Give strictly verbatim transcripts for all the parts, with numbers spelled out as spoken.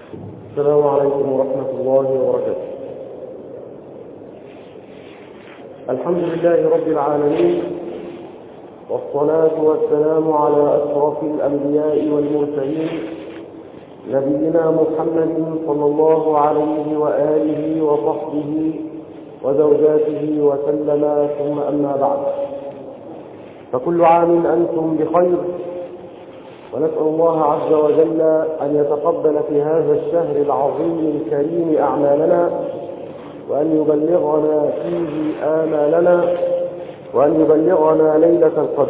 السلام عليكم ورحمة الله وبركاته. الحمد لله رب العالمين، والصلاة والسلام على أشرف الأنبياء والمرسلين نبينا محمد صلى الله عليه وآله وصحبه وزوجاته وسلم، ثم أما بعد، فكل عام أنتم بخير، ونسأل الله عز وجل أن يتقبل في هذا الشهر العظيم الكريم أعمالنا، وأن يبلغنا فيه آمالنا، وأن يبلغنا ليلة القدر.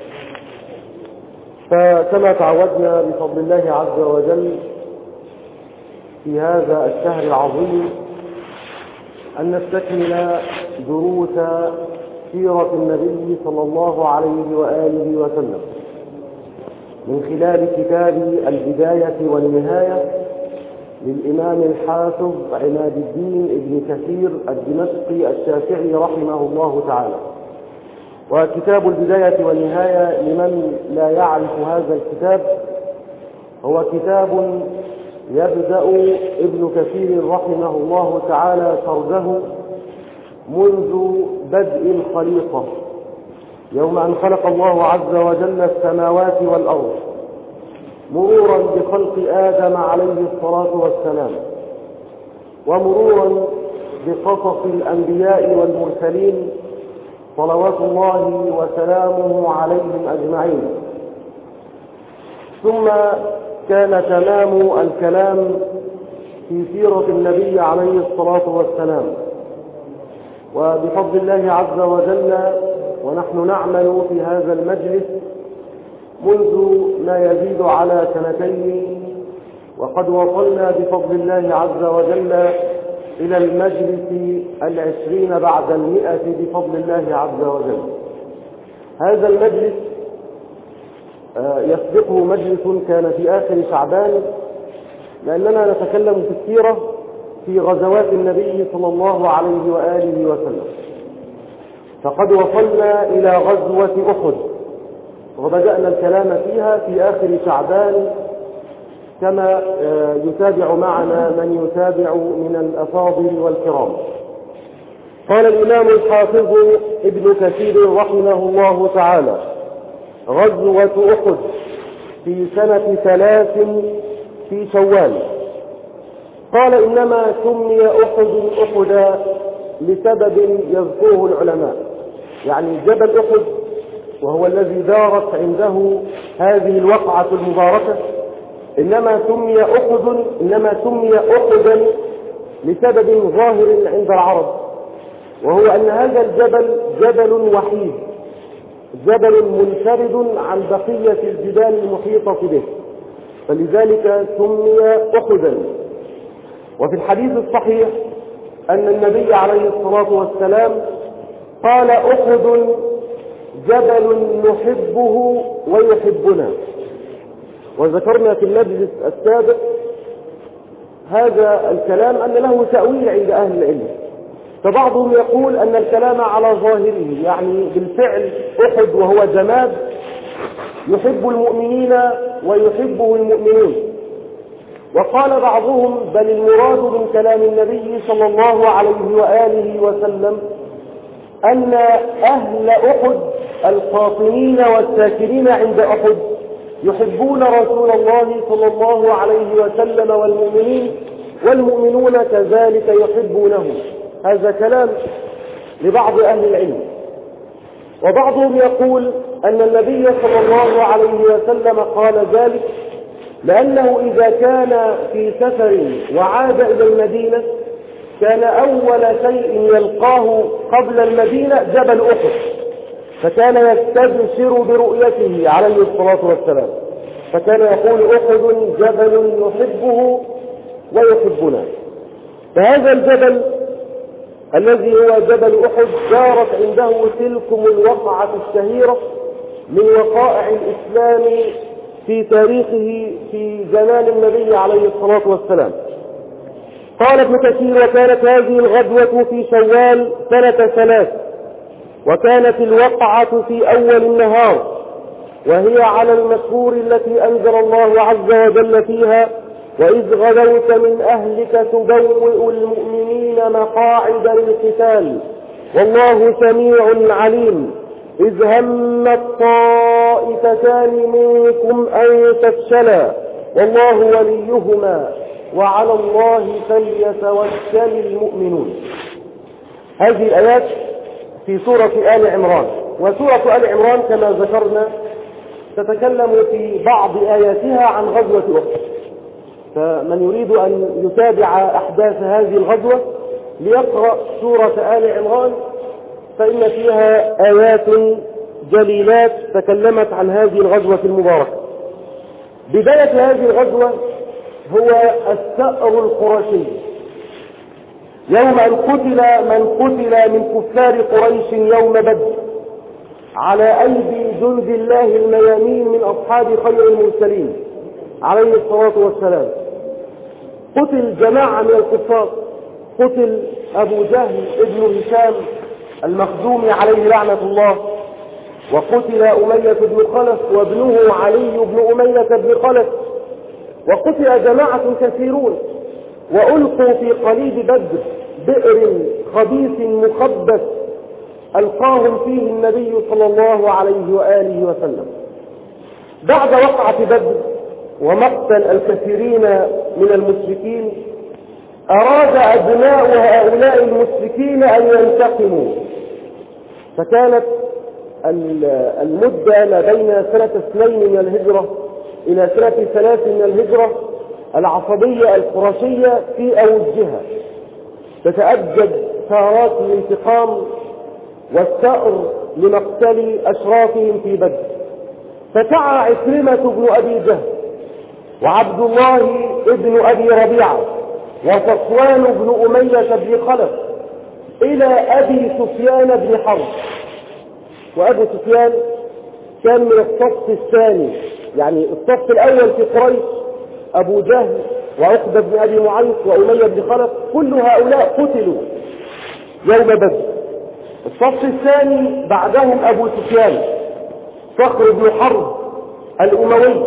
فكما تعودنا بفضل الله عز وجل في هذا الشهر العظيم أن نستكمل دروس سيرة النبي صلى الله عليه وآله وسلم من خلال كتاب البداية والنهاية للإمام الحافظ عماد الدين ابن كثير الدمشقي الشافعي رحمه الله تعالى. وكتاب البداية والنهاية لمن لا يعرف هذا الكتاب هو كتاب يبدأ ابن كثير رحمه الله تعالى سرده منذ بدء الخليقة، يوم أن خلق الله عز وجل السماوات والأرض، مرورا بخلق آدم عليه الصلاة والسلام، ومرورا بقصص الأنبياء والمرسلين صلوات الله وسلامه عليهم أجمعين. ثم كان تمام الكلام في سيرة النبي عليه الصلاة والسلام، وبفضل الله عز وجل ونحن نعمل في هذا المجلس منذ ما يزيد على سنتين، وقد وصلنا بفضل الله عز وجل إلى المجلس العشرين بعد المئة بفضل الله عز وجل. هذا المجلس يسبقه مجلس كان في آخر شعبان، لأننا نتكلم في السيرة في غزوات النبي صلى الله عليه وآله وسلم. فقد وصلنا إلى غزوة أحد، وبدأنا الكلام فيها في آخر شعبان، كما يتابع معنا من يتابع من الأفاضل والكرام. قال الإمام الحافظ ابن كثير رحمه الله تعالى: غزوة أحد في سنة ثلاث في شوال. قال: إنما سمي أحد أحدا لسبب يذكره العلماء، يعني جبل أحد وهو الذي دارت عنده هذه الوقعة المباركة، إنما سمي أحد إنما سمي أحدا لسبب ظاهر عند العرب، وهو أن هذا الجبل جبل وحيد، جبل منفرد عن بقية الجبال المحيطة به، فلذلك سمي أحدا. وفي الحديث الصحيح أن النبي عليه الصلاة والسلام قال: أحد جبل نحبه ويحبنا. وذكرنا في المجلس السابق هذا الكلام أن له تأويل عند أهل العلم، فبعضهم يقول أن الكلام على ظاهره، يعني بالفعل أحد وهو جماد يحب المؤمنين ويحبه المؤمنون. وقال بعضهم: بل المراد من كلام النبي صلى الله عليه وآله وسلم أن أهل أحد القاطنين والساكنين عند أحد يحبون رسول الله صلى الله عليه وسلم والمؤمنين، والمؤمنون كذلك يحبونه. هذا كلام لبعض أهل العلم. وبعضهم يقول أن النبي صلى الله عليه وسلم قال ذلك لأنه إذا كان في سفر وعاد إلى المدينة كان أول شيء يلقاه قبل المدينة جبل أحد، فكان يستبشر برؤيته عليه الصلاة والسلام، فكان يقول: أحد جبل نحبه ويحبنا. فهذا الجبل الذي هو جبل أحد دارت عنده تلكم الوقعة الشهيرة من وقائع الإسلام في تاريخه في زمان النبي عليه الصلاة والسلام. قال ابن كثير: وكانت هذه الغزوة في شوال سنة ثلاث، وكانت الوقعة في أول النهار، وهي على المشهور التي أنزل الله عز وجل فيها: وإذ غدوت من أهلك تبوئ المؤمنين مقاعد للقتال والله سميع عليم. إذ همت طائفتان منكم أن تفشلا والله وليهما وعلى الله فليتوكل المؤمنون. هذه الآيات في سورة آل عمران. وسورة آل عمران كما ذكرنا تتكلم في بعض آياتها عن غزوة أحد، فمن يريد أن يتابع أحداث هذه الغزوة ليقرأ سورة آل عمران فإن فيها آيات جليلات تكلمت عن هذه الغزوة المباركة. بداية هذه الغزوة هو الثأر القرشي، يوم أن قتل من قتل من كفار قريش يوم بدر على أيدي جند الله الميامين من أصحاب خير المرسلين عليه الصلاة والسلام. قتل جماعة من الكفار، قتل أبو جهل ابن هشام المخزومي عليه لعنة الله، وقتل أمية بن خلف وابنه علي بن أمية بن خلف، وقتل جماعة كثيرون، وألقوا في قليب بدر بئر خبيث مخبث ألقاهم فيه النبي صلى الله عليه وآله وسلم. بعد وقعة بدر ومقتل الكثيرين من المشركين أراد أبناء هؤلاء المشركين أن ينتقموا، فكانت المدة ما بين سنة اثنين من الهجرة إلى سنة ثلاث من الهجرة العصبية القرشية في أوجها، تتأجج ثارات الانتقام والثأر لمقتل أشرافهم في بدر. فسعى عكرمة بن أبي جهل وعبد الله ابن أبي ربيعة وصفوان بن أمية بن خلف إلى أبي سفيان بن حرب. وأبو سفيان كان من الصف الثاني، يعني الصف الأول في قريش أبو جهل وعقبة بن أبي معيط وأمية بن خلف، كل هؤلاء قتلوا يوم بدر. الصف الثاني بعدهم أبو سفيان صخر بن حرب الأموي،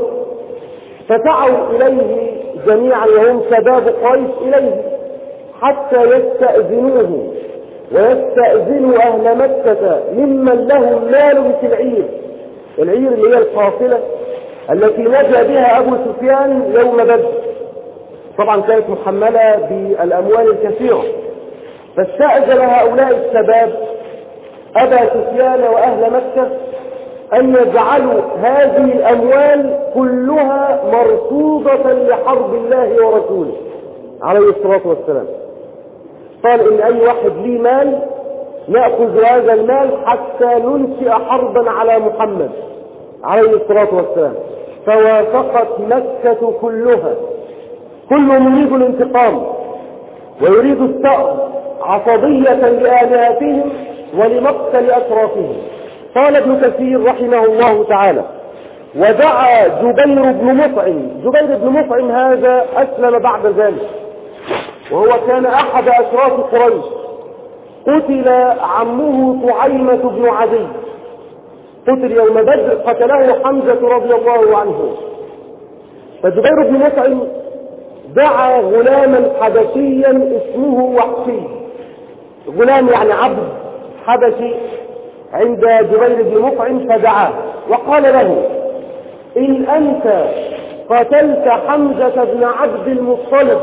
فسعوا إليه جميعا وهم شباب قريش إليه حتى يستأذنوه ويستأذنوا أهل مكة ممن لهم مال في العير. العير اللي هي القافلة التي نجا بها أبو سفيان يوم بدر، طبعا كانت محملة بالأموال الكثيرة. فاستأذن هؤلاء الشباب أبا سفيان وأهل مكة أن يجعلوا هذه الأموال كلها مرصوبة لحرب الله ورسوله عليه الصلاة والسلام. قال إن أي واحد ليه مال نأخذ هذا المال حتى ننشئ حربا على محمد عليه الصلاة والسلام. فوافقت مكة كلها، كلهم يريد الانتقام ويريد الثأر عصبية لآلهتهم ولمقتل أشرافهم. قال ابن كثير رحمه الله تعالى: ودعا جبير بن مطعم. جبير بن مطعم هذا أسلم بعد ذلك، وهو كان أحد أشراف قريش. قتل عمه طعيمة بن عدي، قتل يوم بدر، قتله حمزة رضي الله عنه. فجبير بن مطعم دعا غلاما حبشيا اسمه وحشي، غلام يعني عبد حبشي عند جبير بن مطعم، فدعاه وقال له: إن أنت قتلت حمزة بن عبد المطلب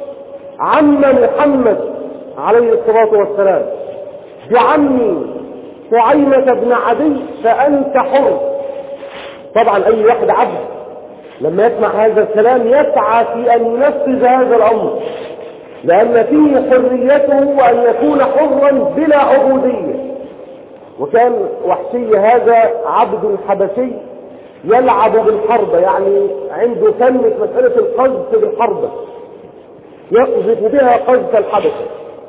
عم محمد عليه الصلاة والسلام بعمي طعيمة بن عدي فأنت حر. طبعا أي واحد عبد لما يسمع هذا الكلام يسعى في أن ينفذ هذا الأمر، لأن فيه حريته وأن يكون حرا بلا عبودية. وكان وحشي هذا عبد حبشي يلعب بالحرب، يعني عنده فن في مسألة القذف بالحرب، يقذف بها قذف الحبشة.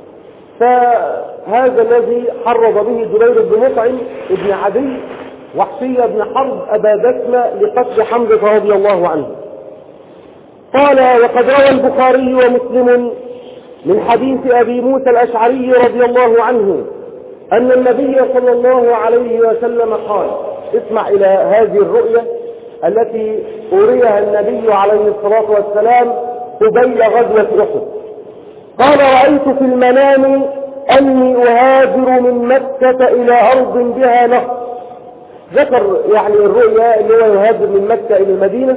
فهذا الذي حرض به جبير بن مطعم ابن عدي وحشي بن حرب أبا بسمة لقتل حمزة رضي الله عنه. قال: وقد روى البخاري ومسلم من حديث أبي موسى الأشعري رضي الله عنه أن النبي صلى الله عليه وسلم قال، اسمع إلى هذه الرؤية التي أريها النبي عليه الصلاة والسلام قبيل غزوة أحد. قال رأيت في المنام أني أهاجر من مكة إلى أرض بها نهر. ذكر يعني الرؤيا اللي هو يهاجر من مكة إلى المدينة،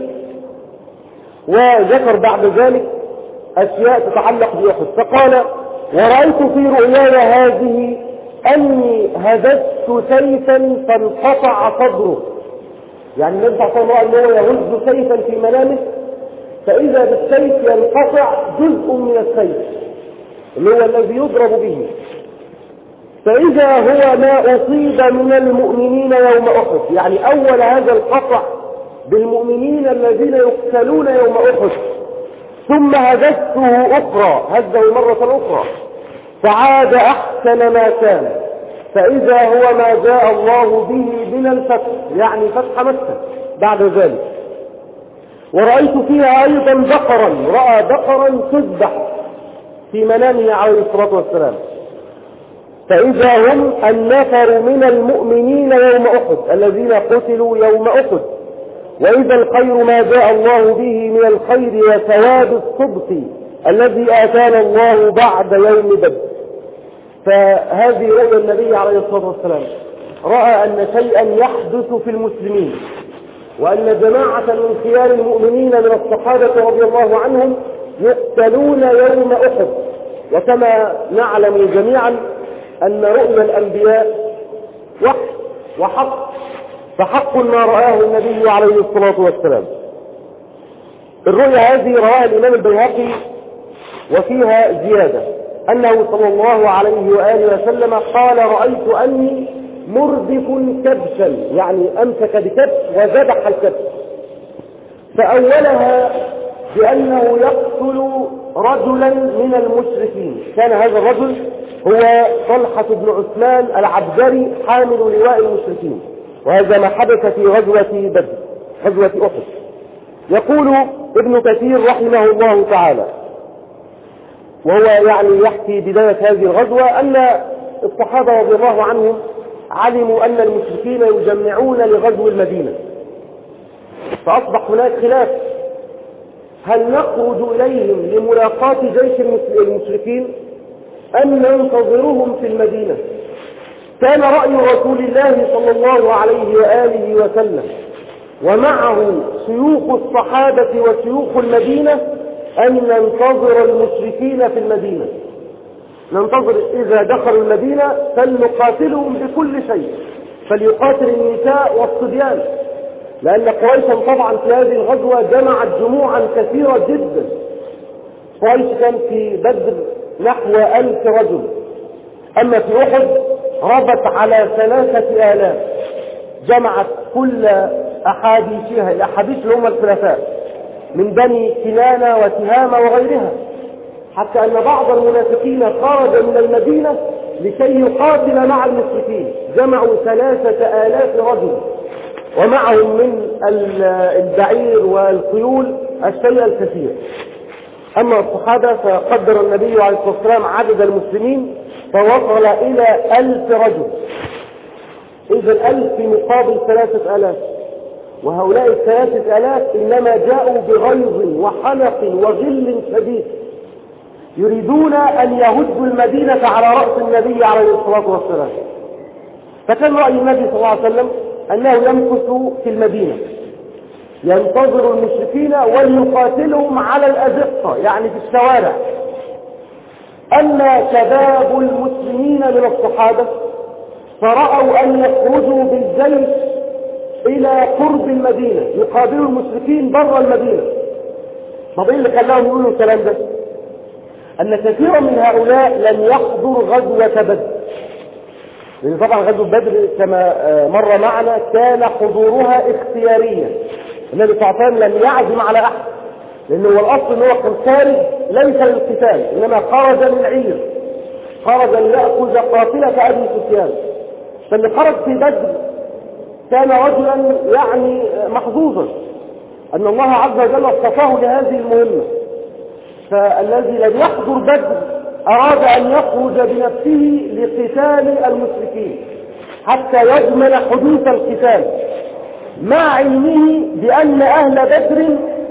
وذكر بعد ذلك أشياء تتعلق بأحد. فقال ورأيت في رؤياي هذه أني هززت سيفا فانقطع صدره. يعني النبي صلى الله عليه وسلم يهز سيفا في منامه، فإذا بالسيف ينقطع جزء من السيف اللي هو الذي يضرب به، فإذا هو ما أصيب من المؤمنين يوم أحد. يعني أول هذا القطع بالمؤمنين الذين يقتلون يوم أحد، ثم هزته أخرى، هزه مرة أخرى فعاد أحسن ما كان، فإذا هو ما جاء الله به من الفتح، يعني فتح مكة بعد ذلك. ورأيت فيها أيضا بقرا، رأى بقرا تذبح في منامه عليه الصلاة والسلام، فإذا هم النفر من المؤمنين يوم أحد الذين قتلوا يوم أحد. وإذا الخير ما جاء الله به من الخير وثواب الصدق الذي آتانا الله بعد يوم بدر. فهذه رؤيا النبي عليه الصلاة والسلام، رأى أن شيئا يحدث في المسلمين، وأن جماعة من خيار المؤمنين من الصحابة رضي الله عنهم يقتلون يوم أحد. وكما نعلم جميعا أن رؤيا الأنبياء وحي وحق، فحق ما رآه النبي عليه الصلاة والسلام. الرؤيا هذه رواها الإمام البيهقي، وفيها زيادة أنه صلى الله عليه وآله وسلم قال رأيت أني مردف كبشا، يعني أمسك بكبش وذبح الكبش. فأولها بأنه يقتل رجلا من المشركين، كان هذا الرجل هو طلحة بن عثمان العبدري حامل لواء المشركين، وهذا ما حدث في غزوة بدر، غزوة أحد. يقول ابن كثير رحمه الله تعالى، وهو يعني يحكي بداية هذه الغزوة، أن الصحابة رضي الله عنهم علموا أن المشركين يجمعون لغزو المدينة، فأصبح هناك خلاف، هل نخرج إليهم لملاقاة جيش المشركين أم ننتظرهم في المدينة؟ كان رأي رسول الله صلى الله عليه وآله وسلم ومعه شيوخ الصحابة وشيوخ المدينة أن ننتظر المشركين في المدينة، ننتظر إذا دخلوا المدينة فلنقاتلهم بكل شيء، فليقاتل النساء والصبيان، لأن قريشا طبعا في هذه الغزوة جمعت جموعا كثيرة جدا. قريش كان في بدر نحو ألف رجل، أما في أحد ربت على ثلاثة آلاف، جمعت كل أحاديثها، الأحاديث اللي هم الخلفاء من بني كنانة وتهامة وغيرها، حتى أن بعض المنافقين خرج من المدينة لكي يقاتل مع المشركين، جمعوا ثلاثة آلاف رجل، ومعهم من البعير والخيول الشيء الكثير. أما الصحابة فقدر النبي عليه الصلاة والسلام عدد المسلمين فوصل إلى ألف رجل، إذا ألف مقابل ثلاثة آلاف، وهؤلاء الثلاثة آلاف إنما جاءوا بغيظ وحنق وغل شديد، يريدون أن يهدوا المدينة على رأس النبي عليه الصلاة والسلام. فكان رأي النبي صلى الله عليه وسلم أنه يمكث في المدينة ينتظر المشركين وليقاتلهم على الأزقة، يعني في الشوارع. أما شباب المسلمين من الصحابة فرأوا أن يخرجوا بالجيش إلى قرب المدينة يقابلوا المشركين برا المدينة. طب إيه اللي خلاهم يقولوا الكلام ده؟ أن كثيرا من هؤلاء لم يحضر غزوة بدر، لأن طبعا غزوة بدر كما مر معنا كان حضورها اختياريا، النبي صلى الله عليه وسلم لم يعزم على أحد، لأنه هو الأصل أنه كان خارج ليس للقتال، إنما خرج للعير، خرج ليأخذ قافلة أبي سفيان. فاللي خرج في بدر كان رجلا يعني محظوظا أن الله عز وجل اصطفاه لهذه المهمة. فالذي لم يحضر بدر أراد أن يخرج بنفسه لقتال المشركين حتى يضمن حدوث القتال، مع علمه بأن أهل بدر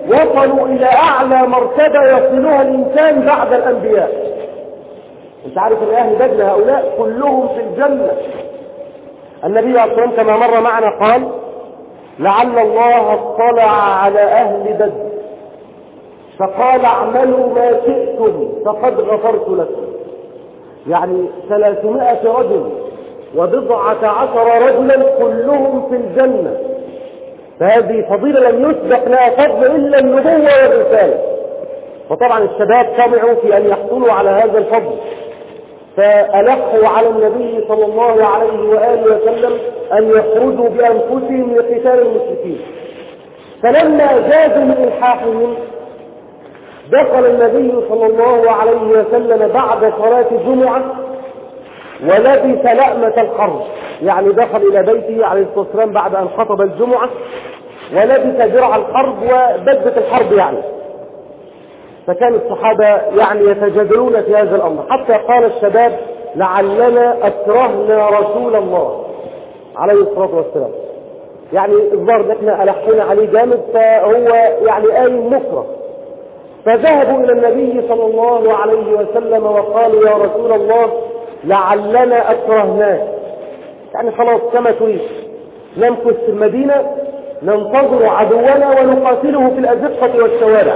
وصلوا إلى أعلى مرتبة يصلها الإنسان بعد الأنبياء. أنت عارف أن أهل بدر هؤلاء كلهم في الجنة. النبي عليه الصلاة والسلام كما مر معنا قال: لعل الله اطلع على أهل بدر فقال: اعملوا ما شئتم فقد غفرت لكم. يعني ثلاثمائة رجل وبضعة عشر رجلا كلهم في الجنة. فهذه فضيلة لم يسبق لها فضل إلا النبوة والرسالة. وطبعا الشباب طمعوا في أن يحصلوا على هذا الفضل، فألحوا على النبي صلى الله عليه وآله وسلم أن يخرجوا بأنفسهم لقتال المشركين. فلما زادوا من إلحاحهم دخل النبي صلى الله عليه وسلم بعد صلاة الجمعة ولبس لأمة الحرب، يعني دخل إلى بيته عليه الصلاة والسلام بعد أن خطب الجمعة ولبس درع الحرب وبدة الحرب يعني. فكان الصحابة يعني يتجادلون في هذا الأمر، حتى قال الشباب: لعلنا أكرهنا رسول الله عليه الصلاة والسلام. يعني الظاهر احنا ألحنا عليه جامد، فهو يعني آي مكره. فذهبوا إلى النبي صلى الله عليه وسلم وقالوا: يا رسول الله لعلنا أكرهناك، يعني خلاص كما تريد، نمكث في المدينة ننتظر عدونا ونقاتله في الأزقة والشوارع.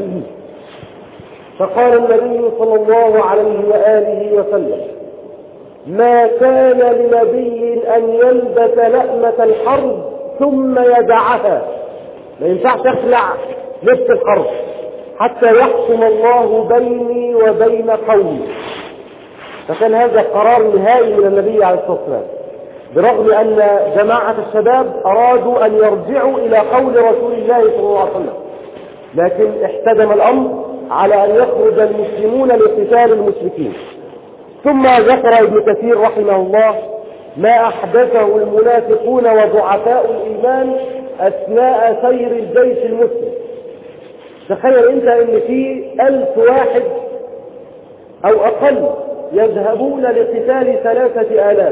فقال النبي صلى الله عليه وآله وسلم: ما كان لنبي أن يلبس لأمة الحرب ثم يدعها، ما ينفعش يخلع لبس الحرب حتى يحكم الله بيني وبين قومي. فكان هذا قرار نهائي من النبي عليه الصلاة والسلام، برغم أن جماعة الشباب أرادوا أن يرجعوا إلى قول رسول الله صلى الله عليه وسلم، لكن احتدم الأمر على أن يخرج المسلمون لقتال المشركين. ثم ذكر ابن كثير رحمه الله ما أحدثه المنافقون وضعفاء الإيمان أثناء سير الجيش المسلم. تخيل أنت أن في ألف واحد أو أقل يذهبون لقتال ثلاثة آلاف،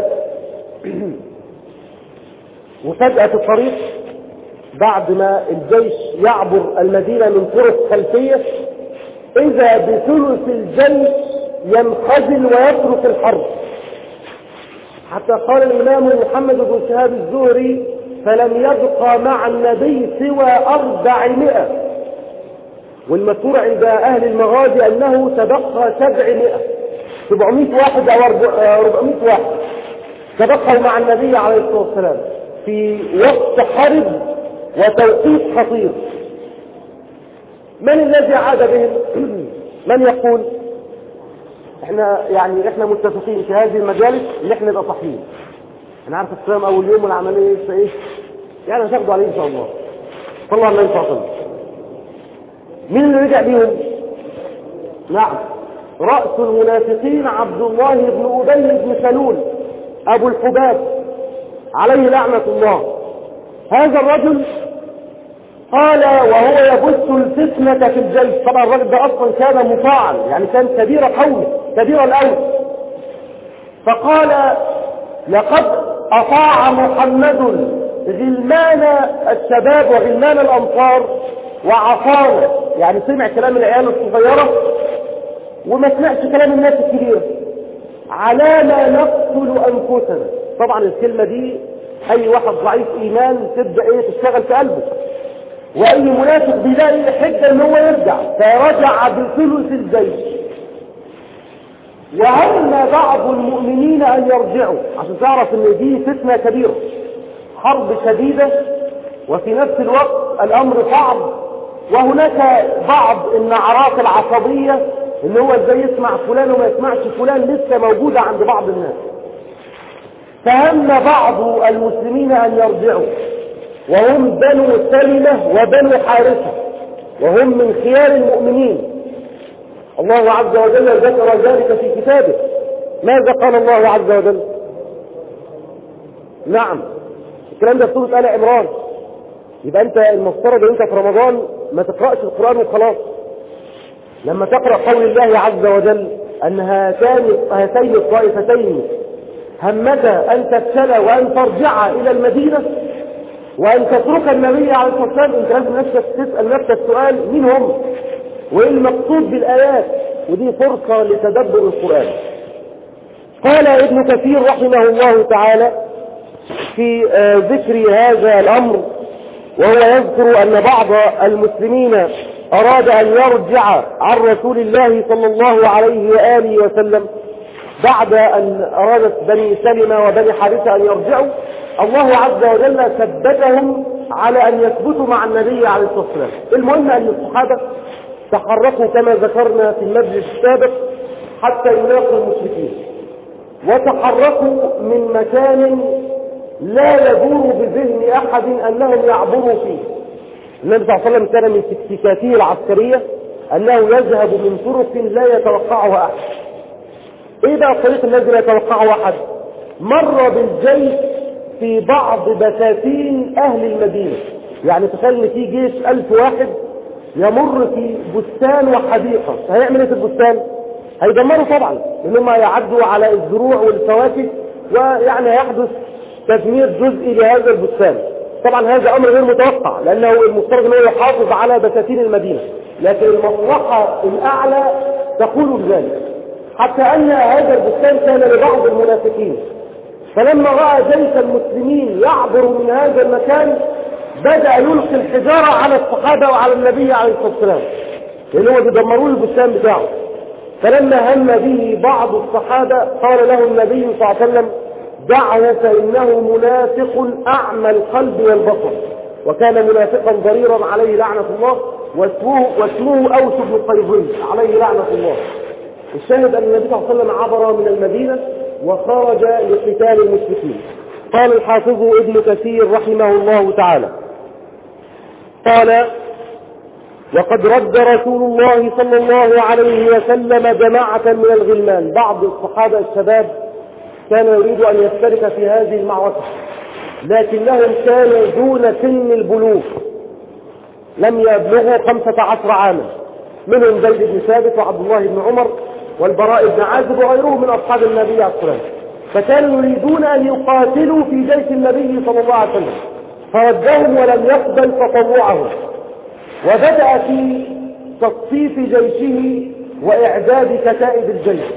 وفجأة في الطريق بعد ما الجيش يعبر المدينة من طرق خلفية إذا بثلث الجيش ينخزل ويترك الحرب. حتى قال الإمام محمد بن شهاب الزهري: فلم يبقى مع النبي سوى أربعمائة. والمذكور عند أهل المغازي أنه تبقى سبعمائة، سبعمائة واحد أو أربعمائة واحد تبقوا مع النبي عليه الصلاة والسلام في وقت حرب وتوقيت خطير. من الذي عاد بهم؟ من يقول؟ احنا يعني احنا متفقين في هذه المجالس اللي احنا نبقى صحيين. انا عارف الكلام اول يوم والعمليه لسه ايه يعني هناخده عليه ان شاء الله. صلى الله عليه وسلم. مين اللي رجع بيهم؟ نعم، رأس المنافقين عبد الله بن أبي بن سلول أبو الحباب عليه لعنة الله. هذا الرجل قال وهو يبث الفتنة في الجيش، طبعا الرجل ده أصلا كان مطاعا، يعني كان كبير قوي كبير الأول. فقال: لقد أطاع محمد غلمان الشباب وغلمان الأنصار وعصانا، يعني سمع كلام العيال الصغيرة وما سمعش كلام الناس الكبيرة. على ما نقتل أنفسنا. طبعا الكلمة دي أي واحد ضعيف إيمان تبدأ إيه تشتغل في قلبه، وأي منافق بيلاقي حجة إن هو يرجع، فرجع بثلث الجيش. وهم بعض المؤمنين أن يرجعوا، عشان تعرف إن دي فتنة كبيرة، حرب شديدة، وفي نفس الوقت الأمر صعب، وهناك بعض النعرات العصبية إن هو إزاي يسمع فلان وما يسمعش فلان لسه موجودة عند بعض الناس. فهم بعض المسلمين أن يرجعوا، وهم بنو سلمة وبنو حارثة، وهم من خيار المؤمنين. الله عز وجل ذكر ذلك في كتابه. ماذا قال الله عز وجل؟ نعم، الكلام ده في سورة آل عمران. يبقى أنت المفترض أن أنت في رمضان ما تقرأش القرآن وخلاص. لما تقرأ قول الله عز وجل أن هاتان هاتين الطائفتين همتا أن تفشلا وأن ترجع إلى المدينة، وأن تترك النبي عليه الصلاة والسلام أنت لازم نفسك تسأل نفسك سؤال مين هم وإيه المقصود بالآيات، ودي فرصة لتدبر القرآن. قال ابن كثير رحمه الله تعالى في ذكر هذا الأمر وهو يذكر أن بعض المسلمين أراد أن يرجع عن رسول الله صلى الله عليه وآله وسلم بعد أن أرادت بني سلمة وبني حارثة أن يرجعوا، الله عز وجل ثبتهم على أن يثبتوا مع النبي عليه الصلاة والسلام. المهم أن الصحابة تحركوا كما ذكرنا في المجلس السابق حتى يلاقوا المشركين، وتحركوا من مكان لا يدور بذهن أحد أنهم يعبروا فيه. النبي صلى الله عليه وسلم كان من تكتيكاته العسكرية أنه يذهب من طرق لا يتوقعها أحد. إيه بقى الطريق الذي لا يتوقعه أحد؟ مر بالجيش في بعض بساتين أهل المدينة. يعني تخيل إن في جيش ألف واحد يمر في بستان وحديقة، هيعمل إيه في البستان؟ هيدمروا طبعا، لأنهم يعدوا على الزروع والفواكه، ويعني هيحدث تدمير جزئي لهذا البستان. طبعا هذا أمر غير متوقع، لأنه المفترض أنه يحافظ على بساتين المدينة، لكن المصلحة الأعلى تقول بذلك. حتى أن هذا البستان كان لبعض المنافقين، فلما رأى جيش المسلمين يعبر من هذا المكان بدأ يلقي الحجارة على الصحابة وعلى النبي عليه الصلاة والسلام، لأنه بيدمروا البستان بتاعه. فلما هم به بعض الصحابة قال له النبي صلى الله عليه وسلم: دعه فإنه منافق أعمى القلب والبصر. وكان منافقا ضريرا عليه لعنة الله، واسمه, واسمه أوس بن قيظين عليه لعنة الله. الشاهد أن النبي صلى الله عليه وسلم عبر من المدينة وخرج لقتال المشركين. قال الحافظ ابن كثير رحمه الله تعالى قال: وقد رد رسول الله صلى الله عليه وسلم جماعة من الغلمان. بعض الصحابة الشباب كان يريد أن يشترك في هذه المعركة، لكنهم كانوا دون سن البلوغ، لم يبلغوا خمسة عشر عاما، منهم زيد بن ثابت وعبد الله بن عمر والبراء بن عازب وغيرهم من أصحاب النبي عليه الصلاة والسلام. فكانوا يريدون أن يقاتلوا في جيش النبي صلى الله عليه وسلم، فردهم ولم يقبل تطوعهم، وبدأ في تصفيف جيشه وإعداد كتائب الجيش.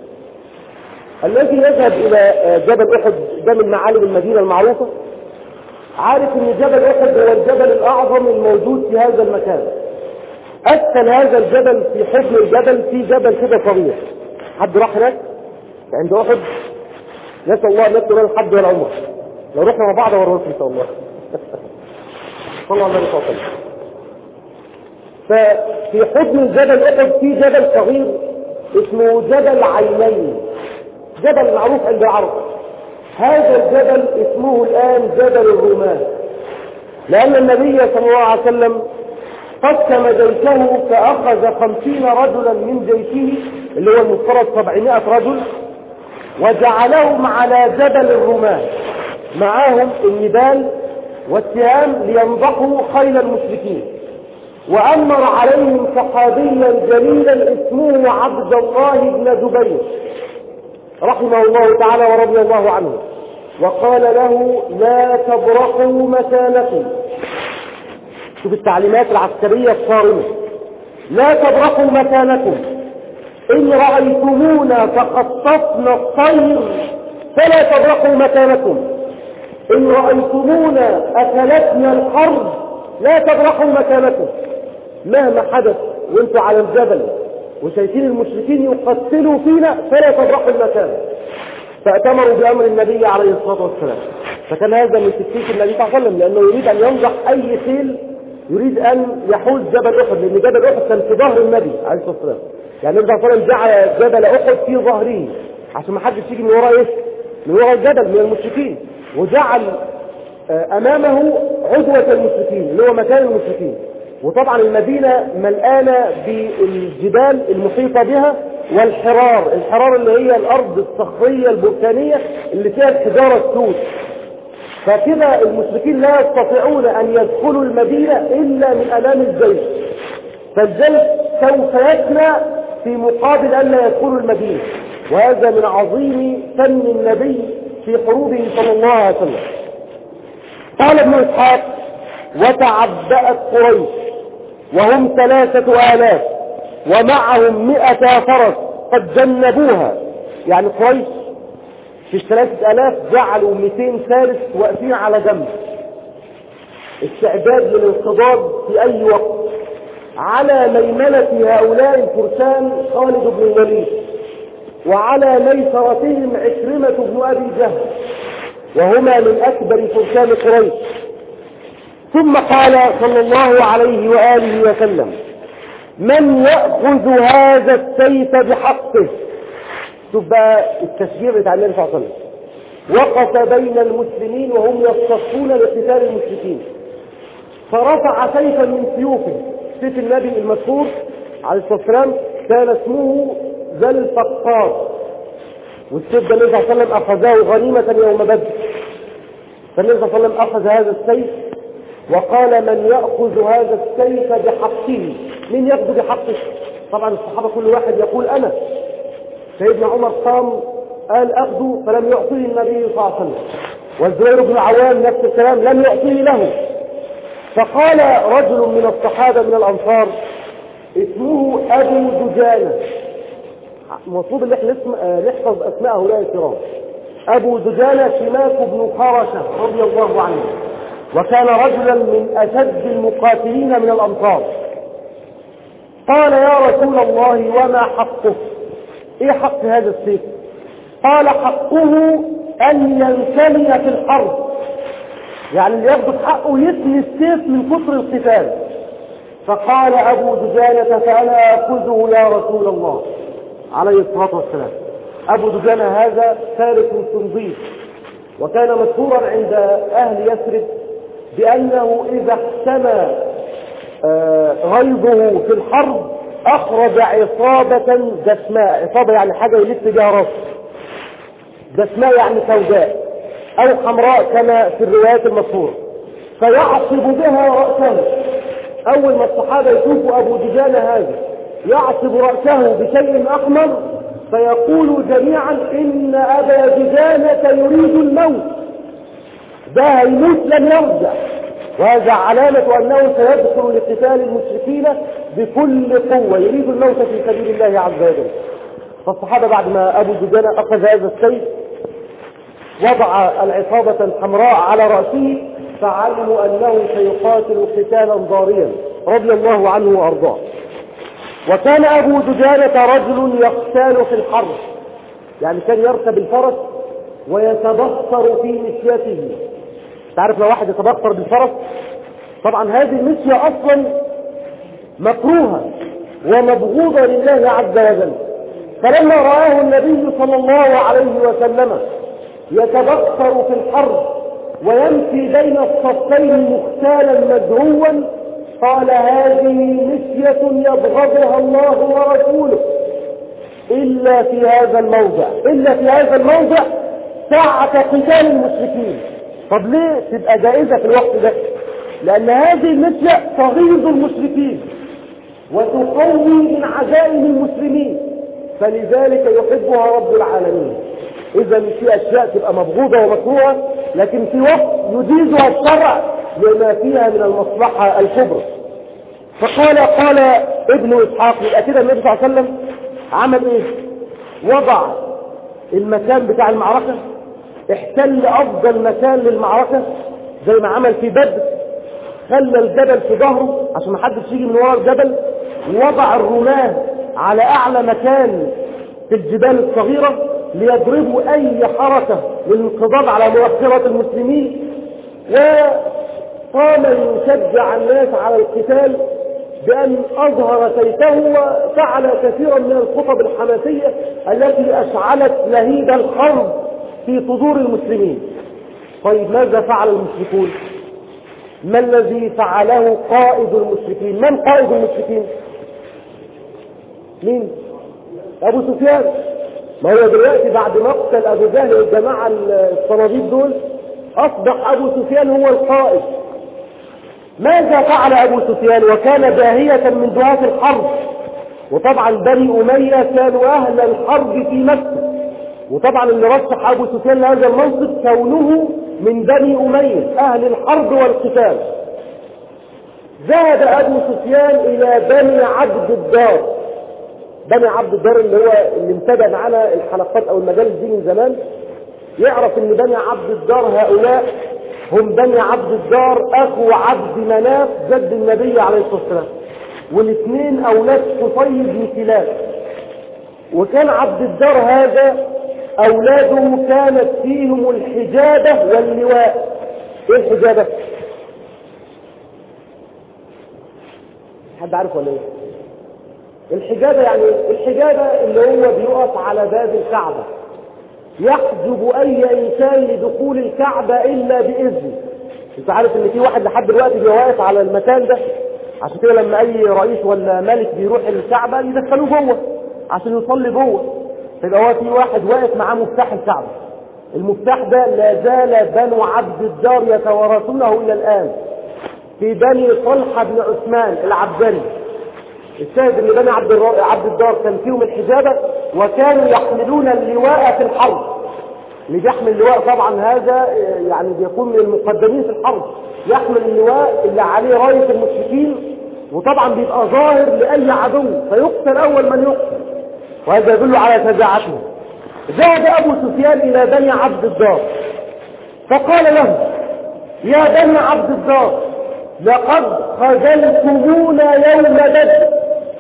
الذي يذهب إلى جبل أحد، ده من معالم المدينة المعروفة، عارف أن جبل أحد هو الجبل الأعظم الموجود في هذا المكان. أسفل هذا الجبل في حضن الجبل في جبل كده صغير. حد راح هناك عند أحد؟ نسأل الله أن يكتب لنا الحج والعمرة، لو رحنا مع بعض ورسل إن شاء الله. صلى الله عليه وسلم. ففي حضن الجبل أحد في جبل صغير اسمه جبل عينين، جبل معروف عند العرب. هذا الجبل اسمه الآن جبل الرومان، لأن النبي صلى الله عليه وسلم قسم جيشه فأخذ خمسين رجلا من جيشه اللي هو المفترض سبعمائة رجل، وجعلهم على جبل الرومان معاهم النبال والسهام لينضحوا خيل المشركين. وأمر عليهم صحابيا جليلا اسمه عبد الله بن جبير رحمه الله تعالى ورضي الله عنه، وقال له: لا تبرحوا مكانكم. شوف التعليمات العسكرية الصارمة: لا تبرحوا مكانكم، إن رأيتمونا فخطفنا الطير فلا تبرحوا مكانكم، إن رأيتمونا أكلتنا الحرب لا تبرحوا مكانكم. مهما حدث وانتوا على الجبل وشايفين المشركين يقتلوا فينا فلا تبرحوا المكان. فأتمروا بأمر النبي عليه الصلاة والسلام. فكان هذا من تكتيك النبي صلى الله عليه وسلم، لأنه يريد أن ينضح أي خيل يريد أن يحوز جبل أحد، لأن جبل أحد كان في ظهر النبي عليه الصلاة والسلام. يعني النبي صلى الله عليه وسلم جعل جبل أحد في ظهره عشان ما حدش يجي من وراء إيه؟ من وراء الجبل من المشركين، وجعل أمامه عدوة المشركين اللي هو مكان المشركين. وطبعا المدينة ملآنة بالجبال المحيطة بها والحرار، الحرار اللي هي الأرض الصخرية البركانية اللي فيها الحجارة السود. فكده المشركين لا يستطيعون أن يدخلوا المدينة إلا من أمام الجيش، فالجيش سوف يكنى في مقابل أن لا يدخلوا المدينة. وهذا من عظيم فن النبي في حروبه صلى الله عليه وسلم. قال ابن إسحاق: وتعبأت قريش وهم ثلاثة آلاف ومعهم مئة فرس قد جنبوها. يعني قريش في الثلاثة آلاف جعلوا مئتين فارس واقفين على جنب، استعداد للانقضاض في أي وقت. على ميمنة هؤلاء الفرسان خالد بن الوليد، وعلى ميسرتهم عكرمة بن أبي جهل، وهما من أكبر فرسان قريش. ثم قال صلى الله عليه وآله وسلم: من يأخذ هذا السيف بحقه؟ شوف بقى التشجيع بتاع النبي صلى الله عليه وسلم. وقف بين المسلمين وهم يصطفون لقتال المشركين، فرفع سيفا من سيوفه. سيف النبي المشهور عليه الصلاة والسلام كان اسمه ذا الفقار، والسيف ده النبي صلى الله عليه وسلم أخذه غنيمة يوم بدر. فالنبي صلى الله عليه وسلم أخذ هذا السيف وقال: من يأخذ هذا السيف بحقه؟ من يأخذ بحقه؟ طبعا الصحابة كل واحد يقول أنا. سيدنا عمر قام قال أخذه فلم يعطيه النبي صلى الله عليه وسلم، والزبير بن عوام نفس الكلام لم يعطيه له. فقال رجل من الصحابة من الأنصار اسمه أبو دجانة، المفروض ان احنا نحفظ أسماء هؤلاء الكرام. أبو دجانة شماك بن خرشة رضي الله عنه، وكان رجلا من أشد المقاتلين من الأنصار. قال: يا رسول الله وما حقه؟ ايه حق هذا السيف؟ قال: حقه أن ينتمي في الحرب، يعني اللي ياخد حقه يثني السيف من كثر القتال. فقال أبو دجانة: فأنا أخذه يا رسول الله عليه الصلاة والسلام. أبو دجانة هذا فارس سنضيف، وكان مشهورا عند أهل يثرب بأنه إذا احتمى غيظه في الحرب أخرج عصابة دسماء. عصابة يعني حاجة يلف بها راسه، دسماء يعني سوداء أو حمراء كما في الروايات المشهورة، فيعصب بها رأسه. أول ما الصحابة يشوفوا أبو دجانة هذا يعصب رأسه بشيء أحمر فيقول جميعا: إن أبا دجانة يريد الموت، ده هيموت لن يرجع. وهذا علامة أنه سيدخل لقتال المشركين بكل قوة، يريد الموت في سبيل الله عز وجل. فالصحابة بعد ما أبو دجانة أخذ هذا السيف وضع العصابة الحمراء على رأسه، فعلموا أنه سيقاتل قتالا ضاريا رضي الله عنه وأرضاه. وكان أبو دجانة رجل يقتال في الحرب، يعني كان يركب الفرس ويتبختر في مشيته. تعرف لو واحد يتبختر بالفرس، طبعا هذه المشية أصلا مكروهة ومبغوضة لله عز وجل. فلما رآه النبي صلى الله عليه وسلم يتبختر في الحرب ويمشي بين الصفين مختالا مدعوا، قال: هذه مشية يبغضها الله ورسوله إلا في هذا الموضع، إلا في هذا الموضع ساعة قتال المشركين. طب ليه تبقى جائزة في الوقت ده؟ لأن هذه المشية تغيظ المشركين وتقوي من عزائم المسلمين، فلذلك يحبها رب العالمين. إذا في أشياء تبقى مبغوضة ومكروهة، لكن في وقت يجيزها الشرع لما فيها من المصلحة الكبرى. فقال قال ابن إسحاق: يبقى كده النبي صلى الله عليه وسلم عمل إيه؟ وضع المكان بتاع المعركة، احتل أفضل مكان للمعركة زي ما عمل في بدر، خلى الجبل في ظهره عشان ما حدش يجي من وراء الجبل، ووضع الرماة على أعلى مكان في الجبال الصغيرة ليضربوا أي حركة للانقضاض على مؤخرة المسلمين. وقام يشجع الناس على القتال بأن أظهر سيفه، وفعل كثيرا من الخطب الحماسية التي أشعلت لهيب الحرب في صدور المسلمين. طيب ماذا فعل المشركون؟ ما الذي فعله قائد المشركين؟ من قائد المشركين؟ مين؟ أبو سفيان. ما هو دلوقتي بعد مقتل أبو جهل والجماعة الصناديد دول أصبح أبو سفيان هو القائد. ماذا فعل أبو سفيان؟ وكان داهية من دعاة الحرب، وطبعا بني أمية كانوا أهل الحرب في مكة، وطبعا اللي رشح أبو سفيان لهذا المنصب كونه من بني أمية أهل الحرب والقتال. ذهب أبو سفيان إلى بني عبد الدار. بني عبد الدار اللي هو اللي امتدى معنا الحلقات أو المجال دي من زمان يعرف ان بني عبد الدار هؤلاء هم بني عبد الدار أخو عبد مناف جد النبي عليه الصلاة والسلام، والاثنين أولاد قصي بن كلاب. وكان عبد الدار هذا أولاده كانت فيهم الحجابة واللواء. إيه الحجابة؟ حد عارف ولا إيه؟ الحجابة يعني الحجابة اللي هو بيقف على باب الكعبة يحجب أي إنسان لدخول الكعبة إلا بإذن. أنت عارف إن في واحد لحد دلوقتي بيواقف على المكان ده، عشان كده لما أي رئيس ولا ملك بيروح الكعبة يدخلوه جوه عشان يصلي جوه. يبقى هو في واحد واقف معاه مفتاح الكعبة. المفتاح ده لا زال بنو عبد الدار يتوارثونه إلى الآن في بني طلحة بن عثمان العبدري. الشاهد ان بني عبد عبد الدار كان فيهم الحجابة وكانوا يحملون اللواء في الحرب. اللي بيحمل اللواء طبعا هذا يعني بيكون من المقدمين في الحرب، يحمل اللواء اللي عليه راية المشركين، وطبعا بيبقى ظاهر لأي عدو فيقتل أول من يقتل، وهذا يدل على شجاعته. ذهب أبو سفيان إلى بني عبد الدار فقال له: يا بني عبد الدار، لقد خذلتمونا يوم بدر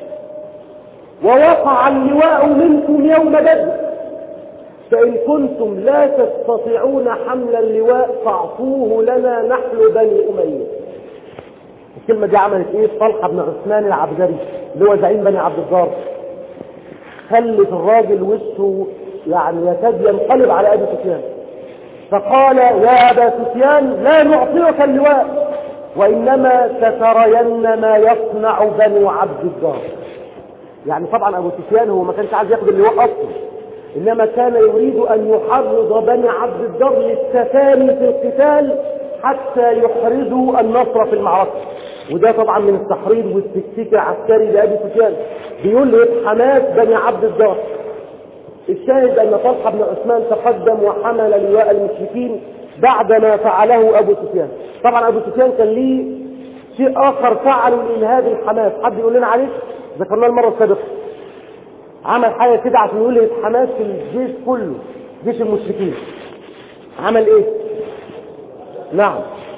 ووقع اللواء منكم يوم بدر، فإن كنتم لا تستطيعون حمل اللواء فاعطوه لنا نحن بني أمية. الكلمة دي عملت ايه؟ طلحة بن عثمان العبدري اللي هو زعيم بني عبد الدار خلت الراجل وشه يعني يكاد ينقلب على أبي سفيان، فقال: يا أبا سفيان، لا نعطيك اللواء، وإنما سترين ما يصنع بنو عبد الدار. يعني طبعا أبو سفيان هو ما كانش عايز ياخد اللواء أصلا، إنما كان يريد أن يحرض بني عبد الدار للتفاني في القتال حتى يحرزوا النصر في المعركة. وده طبعا من التحريض والتكتيك العسكري لأبي سفيان، بيلهب حماس بني عبد الدار. الشاهد أن طلحة بن عثمان تقدم وحمل لواء المشركين بعدما فعله أبو سفيان. طبعا أبو سفيان كان ليه شيء آخر فعله لإلهاب الحماس، حد يقول لنا عليه؟ ذكرناه المرة السابقة. عمل حاجة كده عشان يلهب حماس في الجيش كله، جيش المشركين. عمل إيه؟ نعم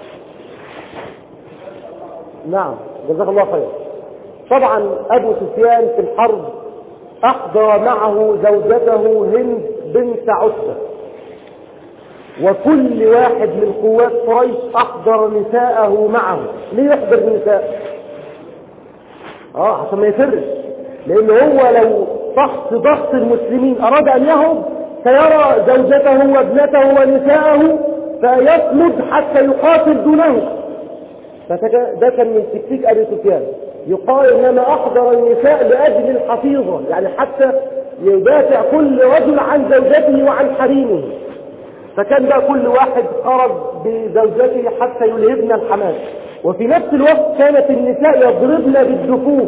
نعم جزاك الله خير. طبعا أبو سفيان في الحرب أحضر معه زوجته هند بنت عتبة، وكل واحد من قوات قريش أحضر نساءه معه. ليه يحضر نساء؟ اه عشان ما يفرش، لأن هو لو تحت ضغط المسلمين أراد أن يهرب سيرى زوجته وابنته ونساءه فيصمد حتى يقاتل دونه. فده كان من تكتيك أبي سفيان، يقال إنما أحضر النساء لأجل الحفيظة، يعني حتى يدافع كل رجل عن زوجته وعن حريمه. فكان بقى كل واحد خرج بزوجته حتى يلهبن الحماس. وفي نفس الوقت كانت النساء يضربن بالدفوف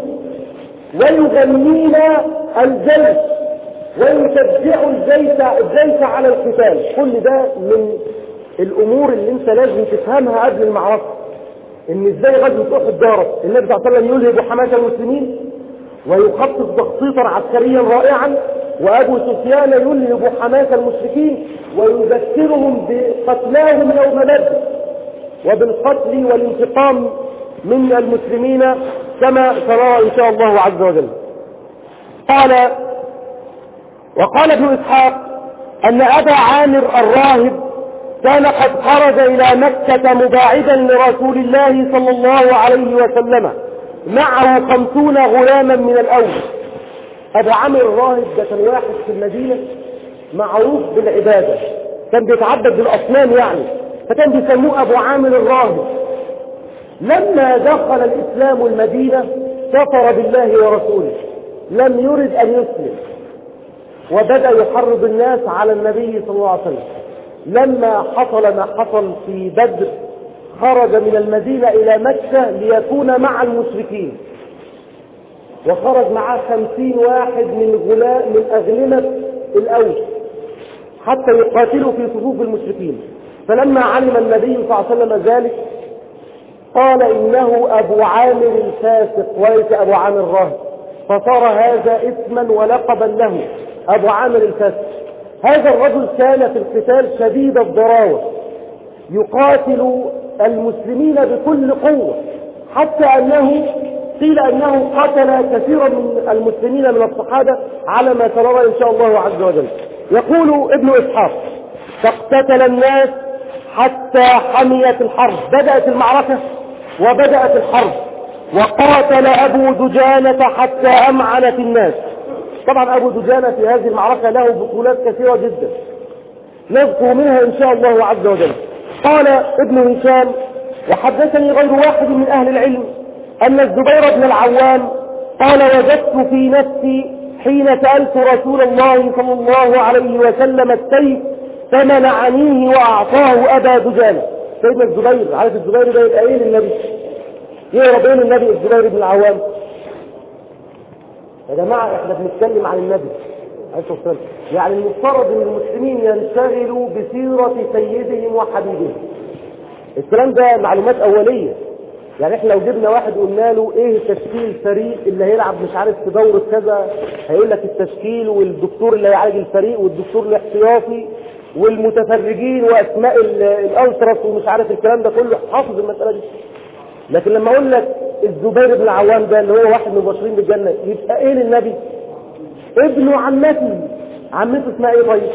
ويغنين الجيش ويشجعوا الجيش الجيش على القتال. كل ده من الأمور اللي انت لازم تفهمها قبل المعركة، ان ازاي غزوة احد دارت. النبي صلى الله عليه وسلم يلهب حماس المسلمين ويخطط تخطيطا عسكريا رائعا، وابو سفيان يلهب حماس المشركين ويذكرهم بقتلاهم يوم بدر وبالقتل والانتقام من المسلمين كما سنرى ان شاء الله عز وجل. قال وقال ابن اسحاق ان ابا عامر الراهب كان قد خرج إلى مكة مباعدا لرسول الله صلى الله عليه وسلم، معه خمسون غلاما من الأوس. أبو عامر الراهب ده كان واحد في المدينة معروف بالعبادة، كان بيتعبد بالأصنام يعني، فكان بيسموه أبو عامر الراهب. لما دخل الإسلام المدينة كفر بالله ورسوله، لم يرد أن يسلم، وبدأ يحرض الناس على النبي صلى الله عليه وسلم. لما حصل ما حصل في بدر خرج من المدينة إلى مكة ليكون مع المشركين، وخرج معاه خمسين واحد من غلاء من أغلمة الأوس حتى يقاتلوا في صفوف المشركين. فلما علم النبي صلى الله عليه وسلم ذلك قال إنه أبو عامر الفاسق وليس أبو عامر الراهب، فصار هذا اسما ولقبا له، أبو عامر الفاسق. هذا الرجل كان في القتال شديد الضراوة، يقاتل المسلمين بكل قوة، حتى أنه قيل أنه قتل كثيرا من المسلمين من الصحابة على ما سنرى إن شاء الله عز وجل. يقول ابن إسحاق: فاقتتل الناس حتى حميت الحرب، بدأت المعركة وبدأت الحرب، وقاتل أبو دجانة حتى أمعنت الناس. طبعا أبو دجانة في هذه المعركة له بطولات كثيرة جدا نذكر منها إن شاء الله عز وجل. قال ابن هشام: وحدثني غير واحد من أهل العلم أن الزبير بن العوام قال: وجدت في نفسي حين سألت رسول الله صلى الله عليه وسلم السيف فمنعنيه وأعطاه أبا دجانة. سيدنا الزبير، عارف الزبير ده يبقى ايه للنبي؟ ايه ربين النبي الزبير بن العوام؟ يا جماعة احنا بنتكلم عن النبي عليه الصلاة والسلام، يعني المفترض ان المسلمين ينشغلوا بسيرة سيدهم وحبيبهم. الكلام ده معلومات أولية. يعني احنا لو جبنا واحد قلنا له ايه تشكيل فريق اللي هيلعب مش عارف في دورة كذا، هيقول لك التشكيل والدكتور اللي هيعالج الفريق والدكتور الاحتياطي والمتفرجين واسماء الالتراس ومش عارف الكلام ده كله، حافظ المسألة دي. لكن لما اقول لك الزبير بن العوام ده اللي هو واحد من المبشرين بالجنة، يبقى ايه للنبي؟ ابن عمتي. عمته اسمها ايه طيب؟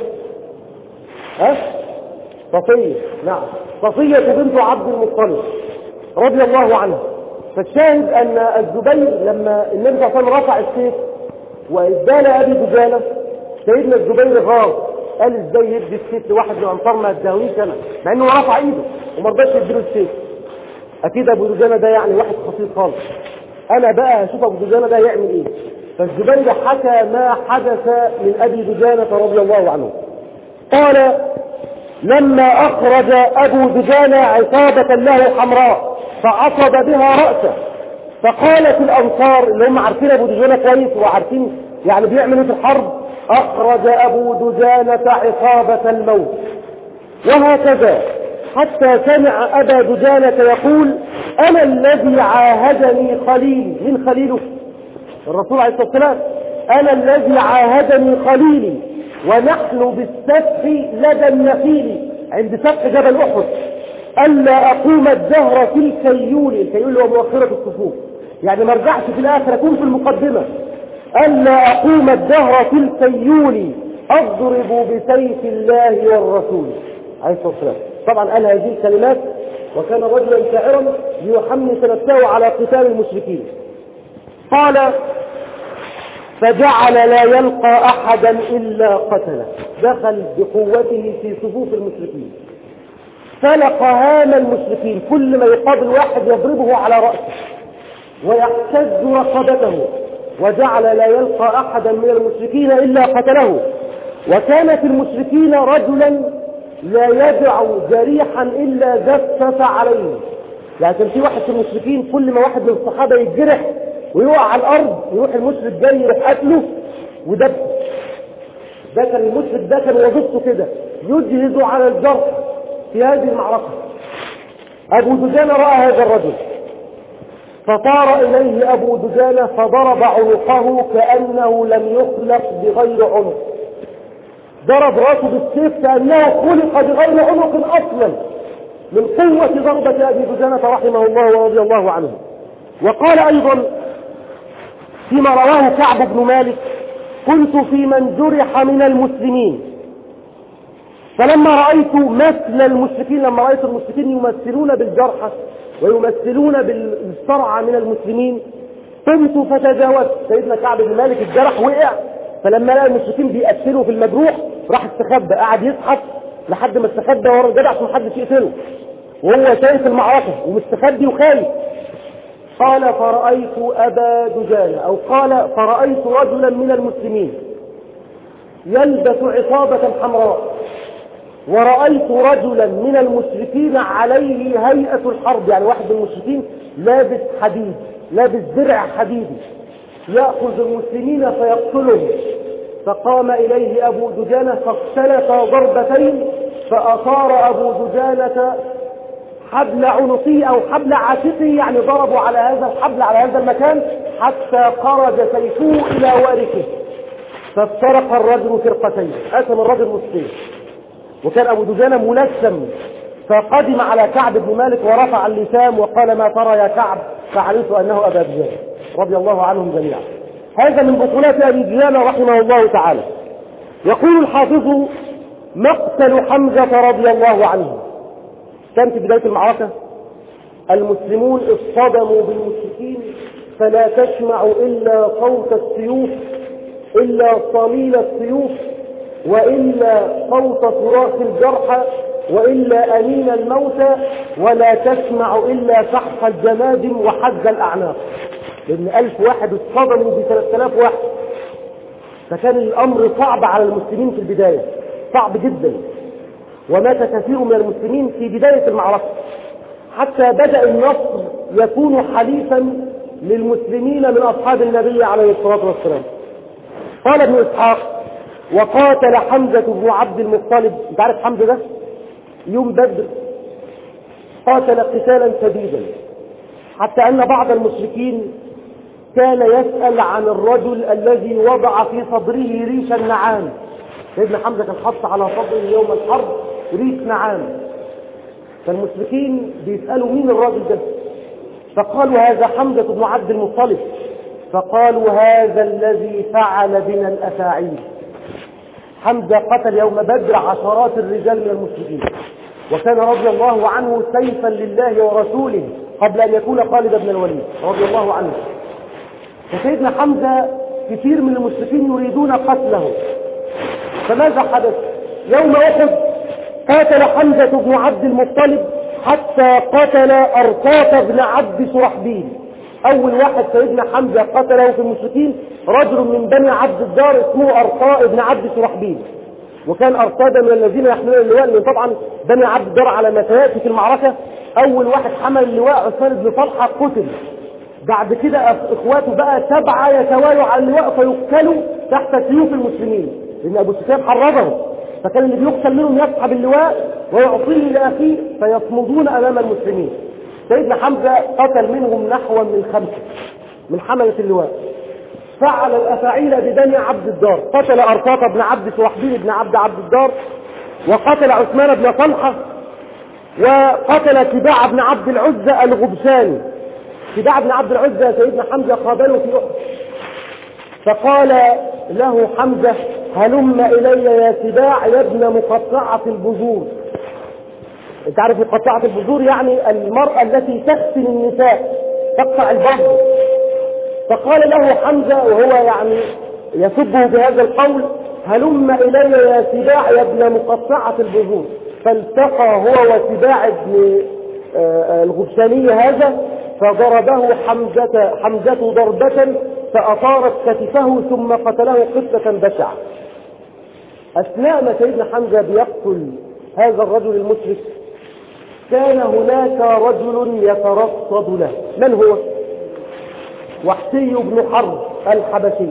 ها؟ صفية. نعم، صفية بنت عبد المطلب رضي الله عنه. فالشاهد ان الزبير لما النبي صلى الله عليه وسلم رفع السيف وادى ابي دجانة، سيدنا الزبير غار، قال ازاي يدي السيف لواحد من انصار ما اداهوش انا، مع انه رفع ايده وما رضاش يديله السيف. اكيد ابو دجانة ده يعني واحد خطير خالص، انا بقى هشوف ابو دجانة ده يعمل ايه. فالزبير حكى ما حدث من ابي دجانة رضي الله عنه. قال: لما اخرج ابو دجانة عصابة له حمراء فعصب بها رأسه، فقالت الانصار اللي هم عارفين ابو دجانة كويس وعارفين يعني بيعمل ايه في الحرب: اخرج ابو دجانة عصابة الموت. وهكذا حتى سمع ابا دجانة يقول: انا الذي عاهدني خليلي. من خليله؟ الرسول عليه الصلاة والسلام. انا الذي عاهدني خليلي ونحن بالسفح لدى النخيل عند سفح جبل احد الا اقوم الدهر في الكيول. الكيول هو مؤخرة الصفوف، يعني ما ارجعش في الاخر، اكون في المقدمة. الا اقوم الدهر في الكيول اضرب بسيف الله والرسول عليه الصلاة والسلام. طبعا قال هذه الكلمات وكان رجلا شاعرا ليحمس نفسه على قتال المشركين. قال: فجعل لا يلقى احدا الا قتله. دخل بقوته في صفوف المشركين، فلق هام المشركين، كل ما يقابل واحد يضربه على رأسه ويحتز رقبته، وجعل لا يلقى احدا من المشركين الا قتله. وكان في المشركين رجلا لا يدع جريحا الا زفف عليه. يعني كان في واحد في المشركين كل ما واحد من الصحابه يتجرح ويقع على الارض يروح المشرك جاي يروح قتله ودب. ده كان المشرك، ده كان وظيفته كده، يجهز على الجرح في هذه المعركه. ابو دجانة راى هذا الرجل فطار اليه ابو دجانة فضرب عنقه كانه لم يخلق بغير عنق. ضرب راسه بالسيف كانه خلق بغير عنق اصلا، من قوه ضربه ابي دجانة رحمه الله ورضي الله عنه. وقال ايضا فيما رواه كعب بن مالك: كنت في من جرح من المسلمين، فلما رأيت مثل المشركين، لما رأيت المشركين يمثلون بالجرحى ويمثلون بالصرع من المسلمين، قمت فتجاوزت. سيدنا كعب بن مالك الجرح وقع، فلما لقى المشركين بيقتلوا في المجروح راح استخبى، قعد يزحف لحد ما استخبى ورا الجدع عشان محدش يقتله، وهو شايف المعركة ومستخبي وخايف. قال: فرأيت أبا دجانة، أو قال: فرأيت رجلا من المسلمين يلبس عصابة حمراء، ورأيت رجلا من المشركين عليه هيئة الحرب، يعني واحد من المشركين لابس حديد، لابس درع حديدي، يأخذ المسلمين فيقتلهم. فقام إليه أبو دجانة فاختلف ضربتين فأثار أبو دجانة حبل عنقه أو حبل عاتقه، يعني ضربوا على هذا الحبل على هذا المكان حتى خرج سيفه إلى وارثه، فافترق الرجل فرقتين، قسم الرجل نصفين. وكان أبو دجانة ملثم، فقدم على كعب بن مالك ورفع اللسان وقال: ما ترى يا كعب؟ فعلمت أنه أبا دجانة رضي الله عنهم جميعا. هذا من بطولات أبي دجانة رحمه الله تعالى. يقول الحافظ: مقتل حمزة رضي الله عنه كان في بداية المعركة. المسلمون اصطدموا بالمشركين فلا تسمع إلا صوت السيوف، إلا صليل السيوف، وإلا صوت صراخ الجرحى، وإلا أنين الموتى، ولا تسمع إلا فحص الجماجم وحز الأعناق. لأن ألف واحد اصطدموا بثلاثة آلاف واحد، فكان الأمر صعب على المسلمين في البداية، صعب جدا، ومات كثير من المسلمين في بداية المعركة، حتى بدأ النصر يكون حليفا للمسلمين من أصحاب النبي عليه الصلاة والسلام. قال ابن إسحاق: وقاتل حمزة بن عبد المطلب. انت عارف حمزة ده يوم بدر قاتل قتالا شديدا، حتى أن بعض المشركين كان يسأل عن الرجل الذي وضع في صدره ريش النعام. سيدنا حمزة كان حط على صدره يوم الحرب ريش نعام، فالمشركين بيسألوا مين الرجل ده؟ فقالوا: هذا حمزة بن عبد المطلب. فقالوا: هذا الذي فعل بنا الأفاعيل. حمزة قتل يوم بدر عشرات الرجال من المشركين، وكان رضي الله عنه سيفا لله ورسوله قبل أن يكون خالد بن الوليد رضي الله عنه. فسيدنا حمزة كثير من المشركين يريدون قتله، فماذا حدث؟ يوم أحد قاتل حمزة بن عبد المطلب حتى قتل أرطاة بن عبد شرحبيل. أول واحد سيدنا حمزة قتله في المشركين رجل من بني عبد الدار اسمه أرطاة بن عبد شرحبيل، وكان أرطاة من الذين يحملون اللواء، لأن طبعا بني عبد الدار على ما سيأتي في المعركة أول واحد حمل اللواء عثمان بن طلحة قتل. بعد كده إخواته بقى سبعة يتوالوا على اللواء فيقتلوا تحت سيوف المسلمين، لأن أبو سفيان حرضهم، فكان اللي بيقتل منهم يسحب اللواء ويعطيه لأخيه فيصمدون أمام المسلمين. سيدنا حمزة قتل منهم نحو من خمسة من حملة اللواء. فعل الأفاعيل ببني عبد الدار، قتل أرطاة بن عبد شرحبيل بن عبد عبد الدار، وقتل عثمان بن طلحة، وقتل تباع بن عبد العزة الغبشاني. تباع بن عبد العزة سيدنا حمزة قابله في أحد، فقال له حمزة: هلم إلي يا تباع يا ابن مقطعة البذور. انت عارف مقطعة البذور يعني المرأة التي تختن النساء، تقطع البذر. فقال له حمزة وهو يعني يسبه بهذا القول: هلم إلي يا تباع يا ابن مقطعة البذور. فالتقى هو وتباع ابن الغبشاني هذا فضربه حمزة, حمزة ضربة فأطارت كتفه ثم قتله قتلة بشعة. أثناء ما سيدنا حمزة بيقتل هذا الرجل المشرك كان هناك رجل يترصد له. من هو؟ وحشي بن حرب الحبشي.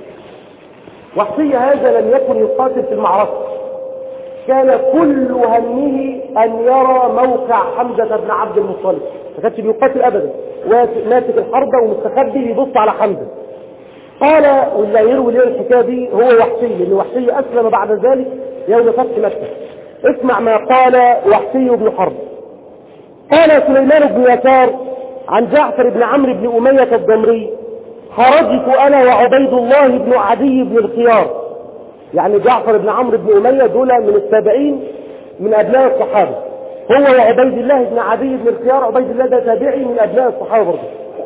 وحشي هذا لم يكن يقاتل في المعركة، كان كل همه أن يرى موقع حمزة بن عبد المطلب، ما كانش بيقاتل أبدا، ماسك الحربة ومستخبي بيبص على حمزة. قال واللي يروي ليه الحكاية دي هو وحشي، لأن وحشي أسلم بعد ذلك يوم فتح مكة. اسمع ما قال وحشي بن حرب. قال سليمان بن يسار عن جعفر بن عمرو بن أمية الضمري: خرجت أنا وعبيد الله بن عدي بن الخيار. يعني جعفر بن عمرو بن أمية دول من التابعين من أبناء الصحابة، هو وعبيد الله بن عدي بن الخيار. عبيد الله ده تابعي من أبناء الصحابة برضه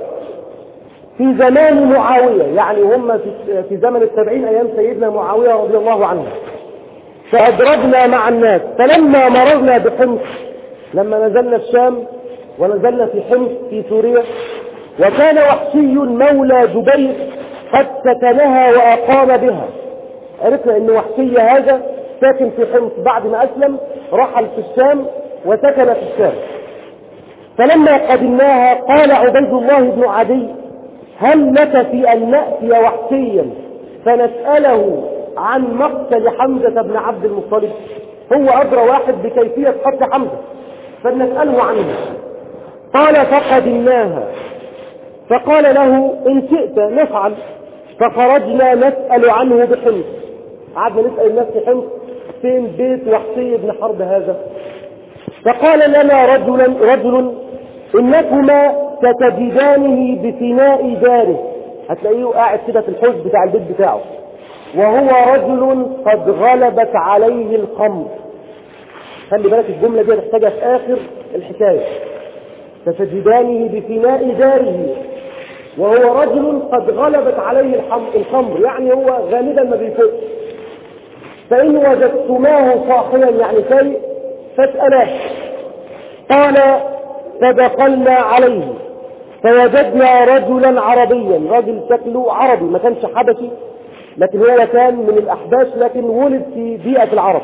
في زمان معاوية، يعني هم في, في زمن التابعين أيام سيدنا معاوية رضي الله عنه. فأدرجنا مع الناس فلما مررنا بحمص، لما نزلنا الشام ونزلنا في حمص في سوريا، وكان وحشي مولى جبير قد سكنها وأقام بها. عرفنا أن وحشي هذا ساكن في حمص، بعد ما أسلم رحل في الشام وسكن في الشام. فلما قدمناها قال عبيد الله بن عدي: هل لك في أن نأتي وحشيا فنسأله عن مقتل حمزة بن عبد المطلب؟ هو أدرى واحد بكيفية قتل حمزة، فلنسأله عنه. قال فقدمناها، فقال له إن شئت نفعل. فخرجنا نسأل عنه بحمص، قعدنا نسأل الناس في حمص فين بيت وحشي بن حرب هذا. فقال لنا رجلا رجل إنكما ستجدانه بفناء داره، هتلاقيه قاعد كده في الحوش بتاع البيت بتاعه، وهو رجل قد غلبت عليه الخمر. خلي بالك الجملة دي هتحتاجها في آخر الحكاية. ستجدانه بفناء داره وهو رجل قد غلبت عليه الخمر، يعني هو غالبا ما بيفوق. فإن وجدتماه صاحيا يعني سيء فاسألاه. قال فدخلنا عليه فوجدنا رجلا عربيا، رجل شكله عربي، ما كانش حبشي لكن هو كان من الأحباش لكن ولد في بيئة العرب.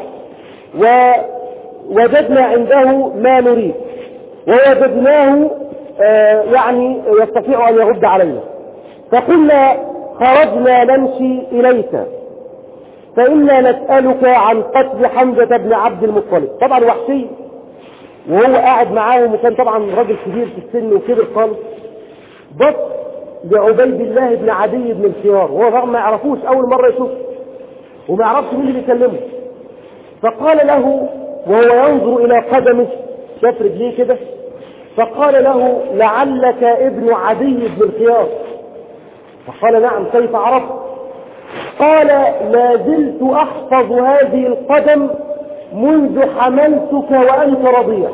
ووجدنا عنده ما نريد، ووجدناه آه يعني يستطيع أن يرد علينا. فقلنا خرجنا نمشي إليك فإنا نسألك عن قتل حمزة بن عبد المطلب. طبعا وحشي وهو قاعد معاهم، وكان طبعا راجل كبير في السن وكبر خالص، بص لعبيد الله بن عدي بن الخيار، وهو طبعا ما يعرفوش، أول مرة يشوف وما يعرفش مين اللي بيكلمه. فقال له وهو ينظر إلى قدمه، شاف رجليه كده، فقال له لعلك ابن عدي بن الخيار. فقال نعم كيف عرفت؟ قال لا زلت أحفظ هذه القدم منذ حملتك وأنت رضيع.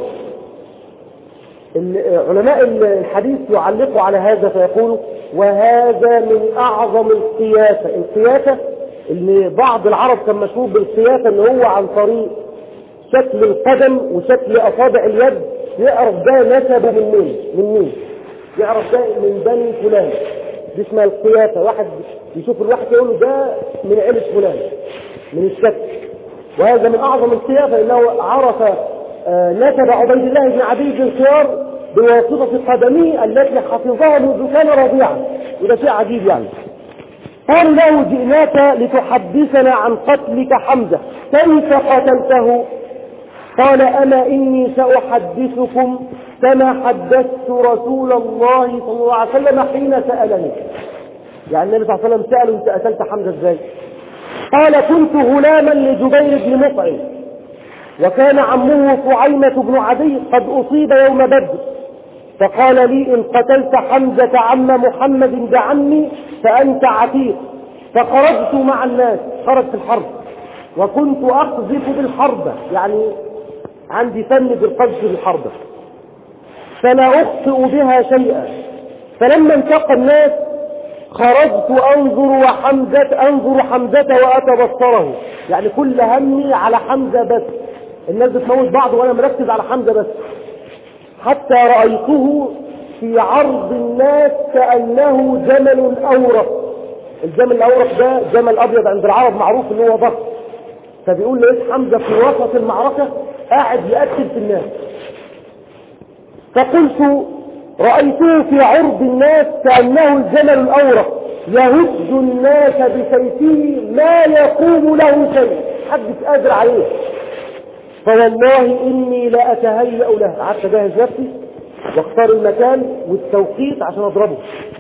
علماء الحديث يعلقوا على هذا فيقولوا وهذا من أعظم القياسة. القياسة اللي بعض العرب كان مشهور بالقياسة اللي هو عن طريق شكل القدم وشكل أصابع اليد يعرف ده نسبه من مين من مين يعرف ده من بني فلان، دي اسمها القياسة. واحد يشوف الواحد يقول له ده من عيلة فلان من الشكل، وهذا من أعظم القياسة لأنه عرف آه نسب عبيد الله بن عدي بن الخيار بواسطة قدمه التي حفظها منذ كان رضيعا، وده شيء عجيب يعني. قال له جئناك لتحدثنا عن قتلك حمزة، كيف قتلته؟ قال أما إني سأحدثكم كما حدثت رسول الله صلى الله عليه وسلم حين سألني. يعني النبي صلى الله عليه وسلم سأله انت قتلت حمزة ازاي؟ قال كنت غلاما لجبير بن مطعم، وكان عمه فعيمة بن عدي قد أصيب يوم بدر، فقال لي إن قتلت حمزة عم محمد بعمي فأنت عتيق. فخرجت مع الناس، خرج في الحرب، وكنت أقذف بالحربة، يعني عندي فن بالقذف بالحربة، فلا أخطئ بها شيئا. فلما انتقى الناس خرجت أنظر وحمزة أنظر حمزة وأتبصره، يعني كل همي على حمزة بس، الناس بتموت بعض وأنا مركز على حمزة بس، حتى رأيته في عرض الناس كأنه جمل أورق. الجمل الأورق ده جمل أبيض عند العرب معروف إنه هو ضخم، فبيقول لقيت حمزة في وسط المعركة قاعد يقتل في الناس. فقلت رأيته في عرض الناس كأنه الجمل الأورق يهج الناس بسيفه ما يقوم له شيء، حدث قادر عليه. فوالله إني لا أتهيأ له، قعدت أجهز نفسي واختار المكان والتوقيت عشان أضربه.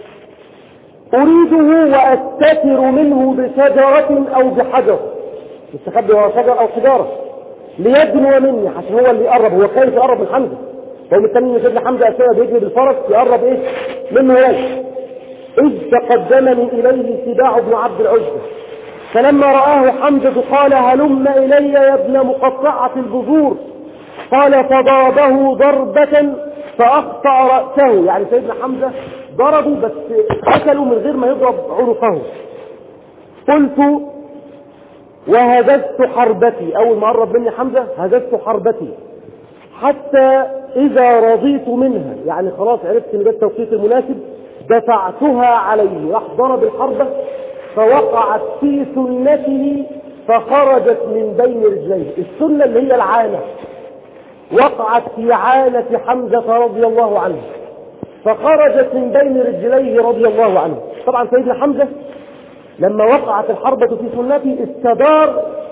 أريده وأستتر منه بشجرة أو بحجر، مستخبي ورا شجر أو حجارة، ليدنو مني، عشان هو اللي يقرب، هو خايف يقرب من حمزة، هو مستني ان سيدنا حمزة أساسا بيجري بالفرس يقرب ايه منه هو. إذ تقدمني إليه سباع بن عبد العزة، فلما رآه حمزة قال هلم إلي يا ابن مقطعة البذور. قال فضربه ضربة فأقطع رأسه، يعني سيدنا حمزة ضربه بس قتله من غير ما يضرب عنقه. قلت وهدست حربتي، أول ما قرب مني حمزة هدست حربتي حتى إذا رضيت منها، يعني خلاص عرفت ان ده التوقيت المناسب، دفعتها عليه، راح ضرب الحربة فوقعت في سنته فخرجت من بين رجليه. السنة اللي هي العانة، وقعت في عانة حمزة رضي الله عنه فخرجت من بين رجليه رضي الله عنه. طبعا سيدنا حمزة لما وقعت الحربة في سنته استدار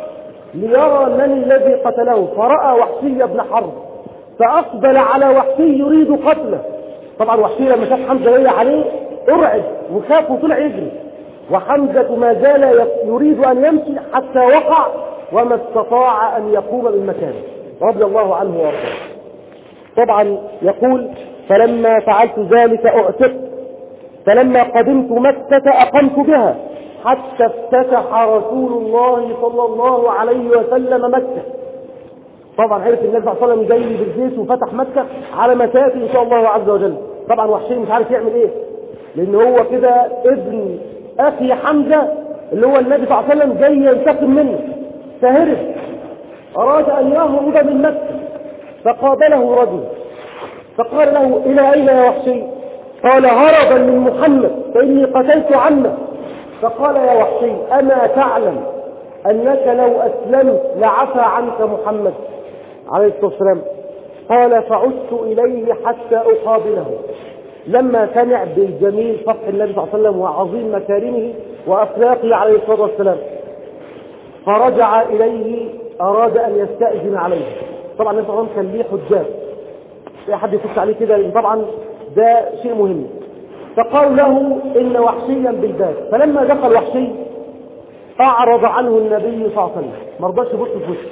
ليرى من الذي قتله، فرأى وحشي بن حرب فأقبل على وحشي يريد قتله. طبعا وحشي لما شاف حمزة جاي عليه ارعب وخاف وطلع يجري، وحمزة ما زال يريد أن يمشي حتى وقع وما استطاع أن يقوم من مكانه رضي الله عنه وارضاه. طبعا يقول فلما فعلت ذلك اعتقت، فلما قدمت مكة أقمت بها حتى افتتح رسول الله صلى الله عليه وسلم مكة. طبعا عرف النبي صلى الله عليه وسلم جاي بالجيش وفتح مكة على مسافة إن شاء الله عز وجل. طبعا وحشي مش عارف يعمل إيه، لأن هو كده ابن أخي حمزة اللي هو النبي صلى الله عليه وسلم جاي ينتقم منه، فهرب أراد أن يهرب من مكة. فقابله رجل فقال له إلى أين يا وحشي؟ قال هربا من محمد فإني قتلت عمه. فقال يا وحشي أما تعلم أنك لو أسلمت لعفى عنك محمد عليه الصلاة والسلام؟ قال فعدت إليه حتى أقابله. لما سمع بالجميل فتح النبي صلى الله عليه وسلم وعظيم مكارمه وأخلاقه عليه الصلاة والسلام فرجع إليه، أراد أن يستأذن عليه. طبعا النبي صلى الله عليه وسلم كان ليه حجاب، في حد يخش عليه كده، طبعا ده شيء مهم. فقال له إن وحشيا بالباب. فلما دخل وحشي أعرض عنه النبي صلى الله عليه وسلم، ما رضاش يبص في وشه،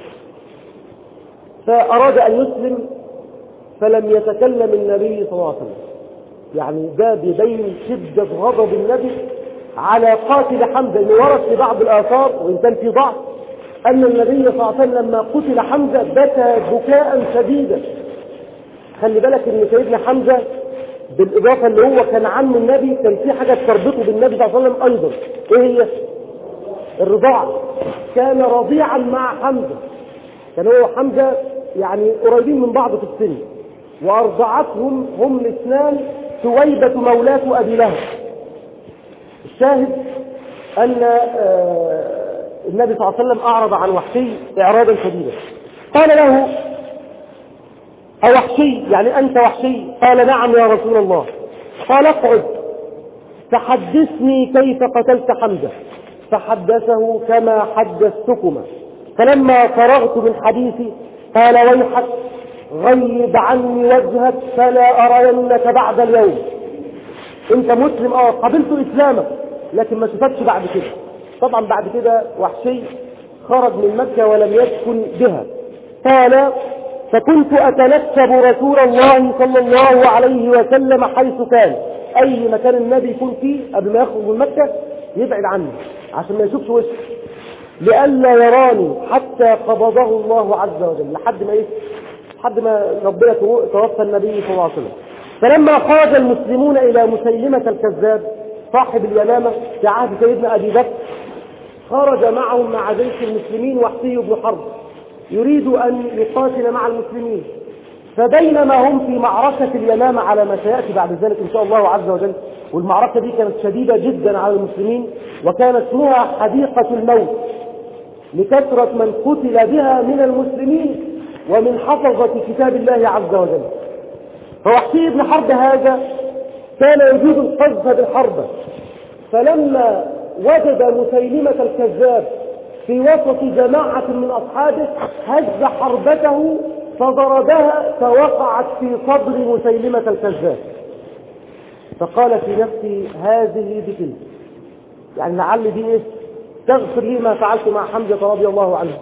فأراد أن يسلم فلم يتكلم النبي صلى الله عليه وسلم. يعني ده بيبين شدة غضب النبي على قاتل حمزة، اللي ورد في بعض الآثار وإن كان في ضعف أن النبي صلى الله عليه وسلم لما قتل حمزة بكى بكاء شديدا. خلي بالك إن سيدنا حمزة بالإضافة اللي هو كان عم النبي كان في حاجة تربطه بالنبي صلى الله عليه وسلم أيضا. إيه هي؟ الرضاعة. كان رضيعا مع حمزة، كان هو حمزة يعني قريبين من بعض في السن، وأرضعتهم هم الاثنان ثويبة مولاة أبي لهب. الشاهد أن النبي صلى الله عليه وسلم أعرض عن وحشي إعراضا شديدا. قال له أوحشي يعني أنت وحشي؟ قال نعم يا رسول الله. قال اقعد فحدثني كيف قتلت حمزة. فحدثه كما حدثتكما. فلما فرغت من حديثي قال ويحك غيب عني وجهك فلا أرينك بعد اليوم. انت مسلم اه قبلت اسلامك لكن ما شفتش بعد كده. طبعا بعد كده وحشي خرج من مكة ولم يسكن بها. قال فكنت أتنكب رسول الله صلى الله عليه وسلم حيث كان، أي مكان النبي يكون فيه قبل ما يخرج من مكة يبعد عنه عشان ما يشوفش وشه، لئلا يراني حتى قبضه الله عز وجل، لحد ما ايه لحد ما ربنا توفى النبي صلى الله عليه وسلم. فلما خرج المسلمون إلى مسيلمة الكذاب صاحب اليمامة في عهد سيدنا أبي بكر، خرج معهم مع جيش المسلمين وحشي بن حرب يريد أن يقاتل مع المسلمين. فبينما هم في معركة اليمامة على ما سيأتي بعد ذلك إن شاء الله عز وجل، والمعركة دي كانت شديدة جدا على المسلمين وكانت اسمها حديقة الموت لكثرة من قتل بها من المسلمين ومن حفظة كتاب الله عز وجل. فوحشي بن حرب هذا كان يجيد القذف بالحرب، فلما وجد مسيلمة الكذاب في وسط جماعة من أصحابه هز حربته فضربها فوقعت في صدر مسيلمة الكذاب. فقال في نفسي هذه بتلك، يعني لعل دي إيه تغفر لي ما فعلت مع حمزة رضي الله عنه.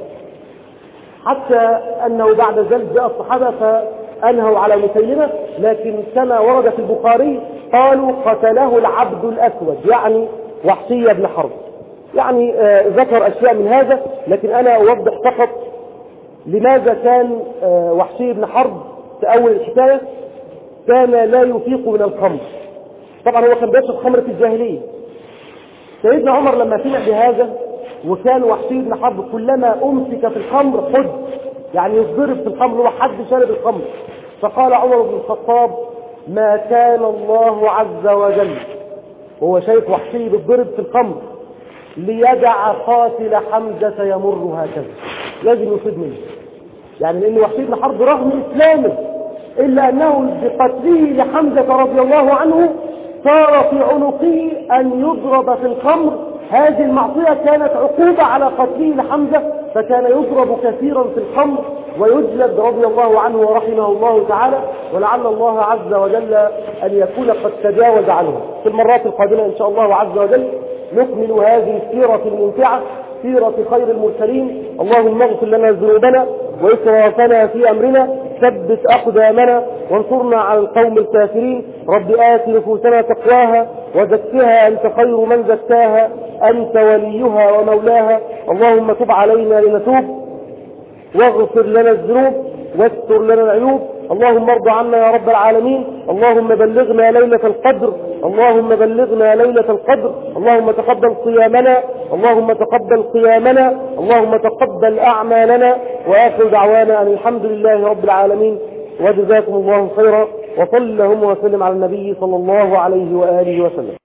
حتى أنه بعد ذلك جاء الصحابة فأنهوا على مسيلمة، لكن كما ورد في البخاري قالوا قتله العبد الأسود يعني وحشي بن حرب. يعني آه ذكر أشياء من هذا، لكن أنا أوضح فقط لماذا كان آه وحشي بن حرب في أول الحكاية كان لا يفيق من الخمر. طبعا هو كان بيشرب خمر في الجاهلية. سيدنا عمر لما سمع بهذا وكان وحشي بن حرب كلما أمسك في الخمر حد، يعني يضرب في الخمر وحد شارب الخمر، فقال عمر بن الخطاب ما كان الله عز وجل وهو شايف وحشي بالضرب في الخمر ليدع قاتل حمزة يمر هكذا، لازم يصيب منه. يعني لأن وحشي بن حرب رغم إسلامه إلا أنه بقتله لحمزة رضي الله عنه صار في عنقه أن يضرب في الخمر. هذه المعصية كانت عقوبة على قتله لحمزة فكان يضرب كثيرا في الخمر ويجلد رضي الله عنه ورحمه الله تعالى، ولعل الله عز وجل أن يكون قد تجاوز عنه. في المرات القادمة إن شاء الله عز وجل نكمل هذه السيرة الممتعة، سيرة خير المرسلين. اللهم اغفر لنا ذنوبنا وإسرافنا في أمرنا، ثبت أقدامنا وانصرنا على القوم الكافرين. رب آت نفوسنا تقواها وزكها أنت خير من زكاها، أنت وليها ومولاها. اللهم تب علينا لنتوب، واغفر لنا الذنوب واستر لنا العيوب. اللهم ارض عنا يا رب العالمين. اللهم بلغنا ليلة القدر، اللهم بلغنا ليلة القدر. اللهم تقبل صيامنا، اللهم تقبل قيامنا، اللهم تقبل أعمالنا. وآخر دعوانا أن الحمد لله رب العالمين، وجزاكم الله خيرا، وصلى اللهم وسلم على النبي صلى الله عليه وآله وسلم.